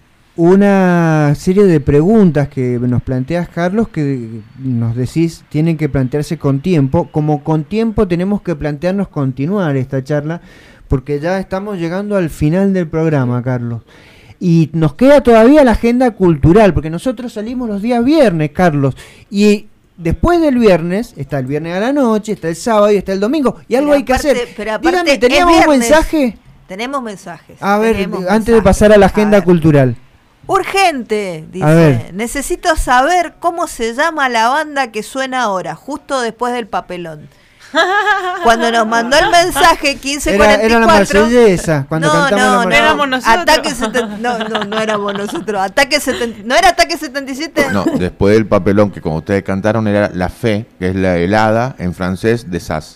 Una serie de preguntas que nos planteas, Carlos, que nos decís tienen que plantearse con tiempo, como con tiempo tenemos que plantearnos continuar esta charla, porque ya estamos llegando al final del programa, Carlos. Y nos queda todavía la agenda cultural, porque nosotros salimos los días viernes, Carlos, y después del viernes, está el viernes a la noche, está el sábado y está el domingo, y algo hay que hacer. Dígame, ¿teníamos un mensaje? Tenemos mensajes. A ver, antes de pasar a la agenda cultural. Urgente, dice, necesito saber cómo se llama la banda que suena ahora, justo después del papelón. Cuando nos mandó el mensaje 1544. Era la Marsellesa, cuando cantamos no éramos nosotros. No éramos nosotros. ¿No era Ataque 77? No, después del papelón que como ustedes cantaron era La Fe, que es la helada en francés de Sass.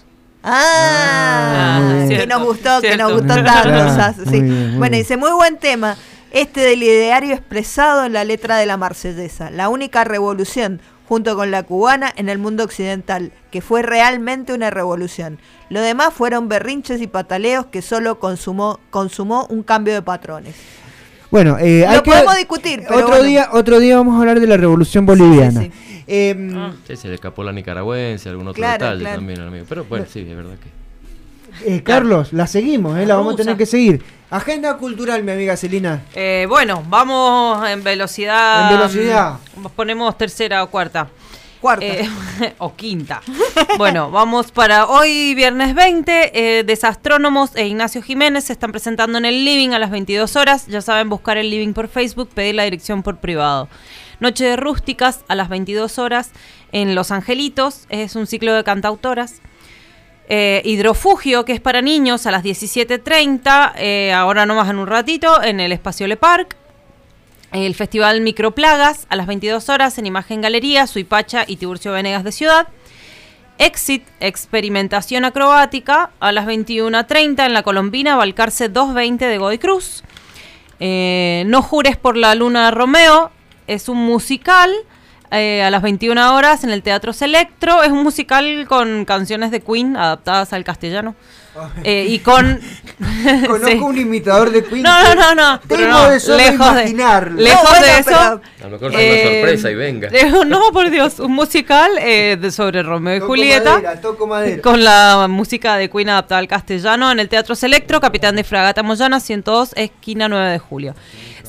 Que nos gustó tanto Sass. Sí. Bueno, dice, muy buen tema. Del ideario expresado en la letra de la Marsellesa, la única revolución, junto con la cubana, en el mundo occidental, que fue realmente una revolución. Lo demás fueron berrinches y pataleos que solo consumó un cambio de patrones. Bueno, lo podemos discutir, pero otro día vamos a hablar de la revolución boliviana. Sí. Se le escapó la nicaragüense, algún otro detalle también, amigo. Pero bueno, sí, de verdad que... Carlos, la seguimos, la vamos a tener que seguir. Agenda cultural, mi amiga Celina. Bueno, vamos en velocidad. En velocidad. Ponemos tercera o cuarta. O quinta. Bueno, vamos para hoy, viernes 20. Desastrónomos e Ignacio Jiménez se están presentando en el Living a las 22 horas. Ya saben, buscar el Living por Facebook, pedir la dirección por privado. Noche de Rústicas a las 22 horas en Los Angelitos. Es un ciclo de cantautoras. Hidrofugio, que es para niños, a las 17:30, ahora nomás en un ratito, en el Espacio Le Parc. El Festival Microplagas, a las 22 horas, en Imagen Galería, Suipacha y Tiburcio Venegas de Ciudad. Exit, Experimentación Acrobática, a las 21:30, en la Colombina, Balcarce 220 de Godoy Cruz. No jures por la luna, Romeo, es un musical. A las 21 horas en el Teatro Selectro. Es un musical con canciones de Queen adaptadas al castellano. Y con... Conozco un imitador de Queen. No. Pero no, lejos de eso. A lo mejor es una sorpresa y venga. No, por Dios. Un musical sobre Romeo y Julieta. Toco madera. Con la música de Queen adaptada al castellano en el Teatro Selectro. Capitán de Fragata Moyana, 102, esquina 9 de julio.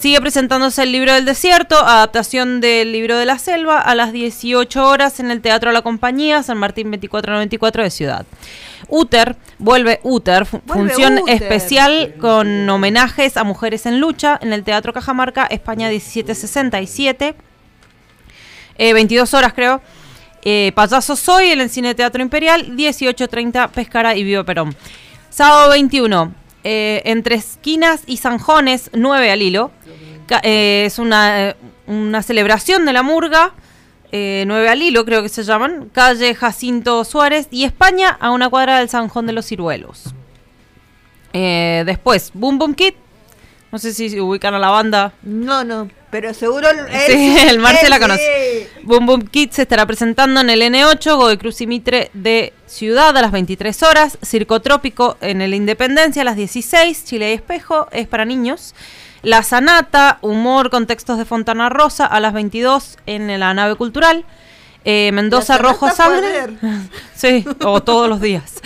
Sigue presentándose El libro del desierto, adaptación del libro de la selva, a las 18 horas en el Teatro La Compañía, San Martín 2494 de Ciudad. Vuelve Úter, función especial con homenajes a mujeres en lucha en el Teatro Cajamarca, España 1767, 22 horas creo. Payaso Soy en el Cine Teatro Imperial, 18:30, Pescara y Viva Perón. Sábado 21, Entre Esquinas y Zanjones, 9 al hilo. Es una celebración de la murga, 9 al hilo creo que se llaman, calle Jacinto Suárez y España, a una cuadra del Zanjón de los Ciruelos. Después, Boom Boom Kid, no sé si ubican a la banda. No, pero seguro el Marce la conoce. Boom Boom Kid se estará presentando en el N8, Godoy Cruz y Mitre de Ciudad a las 23 horas. Circo Trópico en el Independencia a las 16, Chile y Espejo, es para niños. La Sanata, humor con textos de Fontana Rosa a las 22 en la Nave Cultural. Mendoza Rojo Sangre. Sí, o todos los días.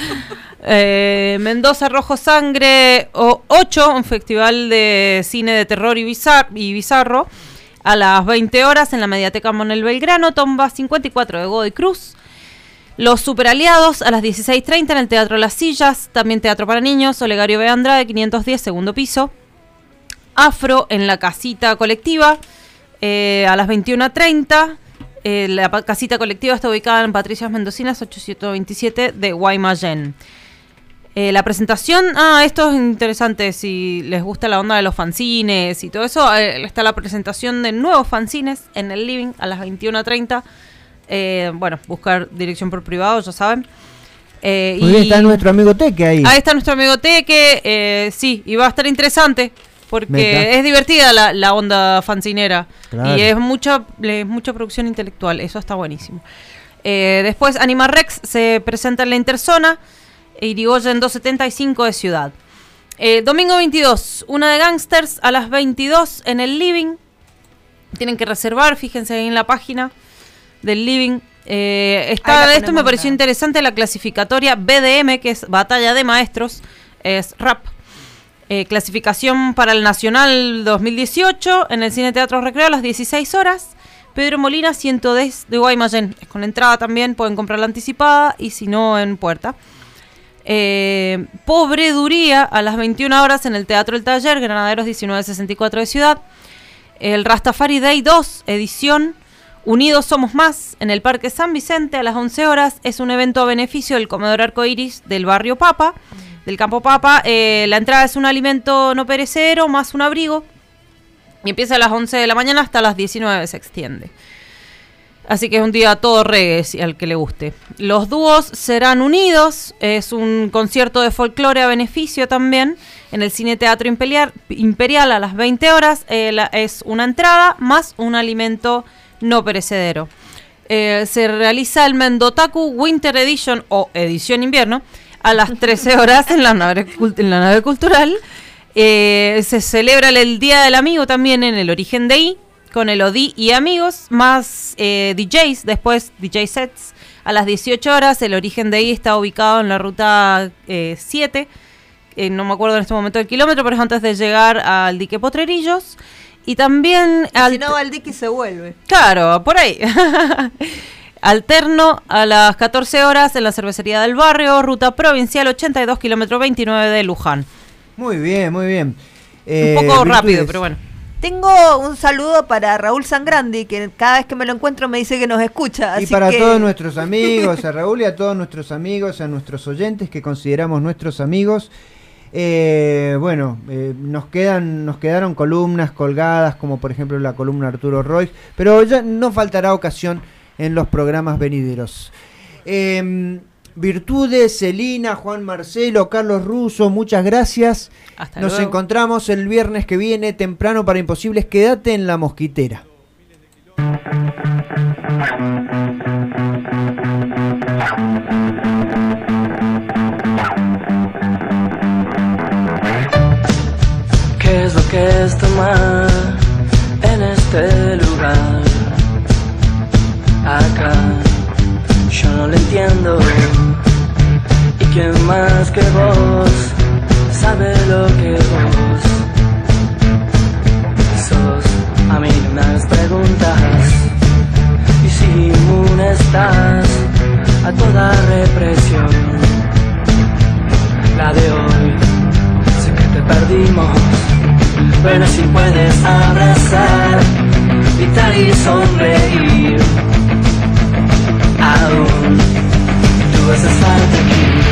Mendoza Rojo Sangre 8, un festival de cine de terror y bizarro, a las 20 horas en la Mediateca Manuel Belgrano, Tomba 54 de Godoy Cruz. Los Superaliados a las 16:30 en el Teatro Las Sillas, también teatro para niños, Olegario B. Andrade 510, segundo piso. Afro en la Casita Colectiva a las 21:30. La Casita Colectiva está ubicada en Patricias Mendocinas 827 de Guaymallén. La presentación, esto es interesante si les gusta la onda de los fanzines y todo eso, está la presentación de nuevos fanzines en el Living a las 21:30. Buscar dirección por privado, ya saben. Y está nuestro amigo Teque ahí. Ahí está nuestro amigo Teque, sí, y va a estar interesante porque es divertida la onda fanzinera. Claro. Y es mucha producción intelectual, eso está buenísimo. Después Anima Rex se presenta en la Interzona, Irigoyen 275 de Ciudad. Domingo 22, una de Gangsters a las 22 en el Living. Tienen que reservar, fíjense ahí en la página del Living. Esto me pareció interesante, la clasificatoria BDM, que es Batalla de Maestros, es rap. Clasificación para el Nacional 2018 en el Cine Teatro Recreo a las 16 horas. Pedro Molina 110 de Guaymallén. Es con entrada también, pueden comprarla anticipada y si no en puerta. Pobreduría a las 21 horas en el Teatro El Taller, Granaderos 1964 de Ciudad. El Rastafari Day 2, edición Unidos Somos Más, en el Parque San Vicente a las 11 horas. Es un evento a beneficio del Comedor Arcoiris del barrio Papa, del Campo Papa. La entrada es un alimento no perecedero más un abrigo. Y empieza a las 11 de la mañana hasta las 19 se extiende. Así que es un día todo reggae, si al que le guste. Los dúos serán unidos. Es un concierto de folclore a beneficio también en el Cine Teatro Imperial a las 20 horas. Es una entrada más un alimento no perecedero. Se realiza el Mendotaku Winter Edition o Edición Invierno a las 13 horas en la nave cultural. Se celebra el Día del Amigo también en el Origen de I, con el ODI y amigos, más DJs, después DJ sets a las 18 horas. El Origen de I está ubicado en la ruta 7, no me acuerdo en este momento del kilómetro, pero es antes de llegar al dique Potrerillos. Y también... Si no va al dique se vuelve. Claro, por ahí. Alterno a las 14 horas en la Cervecería del Barrio, ruta provincial 82, kilómetro 29 de Luján. Muy bien, muy bien. Un poco rápido, pero bueno. Tengo un saludo para Raúl Sangrandi, que cada vez que me lo encuentro me dice que nos escucha. Y para todos nuestros amigos, a Raúl y a todos nuestros amigos, a nuestros oyentes que consideramos nuestros amigos. Nos quedaron columnas colgadas, como por ejemplo la columna Arturo Roy, pero ya no faltará ocasión en los programas venideros. Virtudes, Celina, Juan Marcelo, Carlos Russo, muchas gracias. Hasta Nos luego. encontramos el viernes que viene temprano para Imposibles. Quédate en La Mosquitera. ¿Qué es lo que está mal en este lugar? Acá yo no lo entiendo. ¿Y quién más que vos sabe lo que vos sos? A mí no me hagas preguntas. Y si inmune estás a toda represión, la de hoy, sé que te perdimos, pero si puedes abrazar, gritar y sonreír, aún tú haces falta aquí.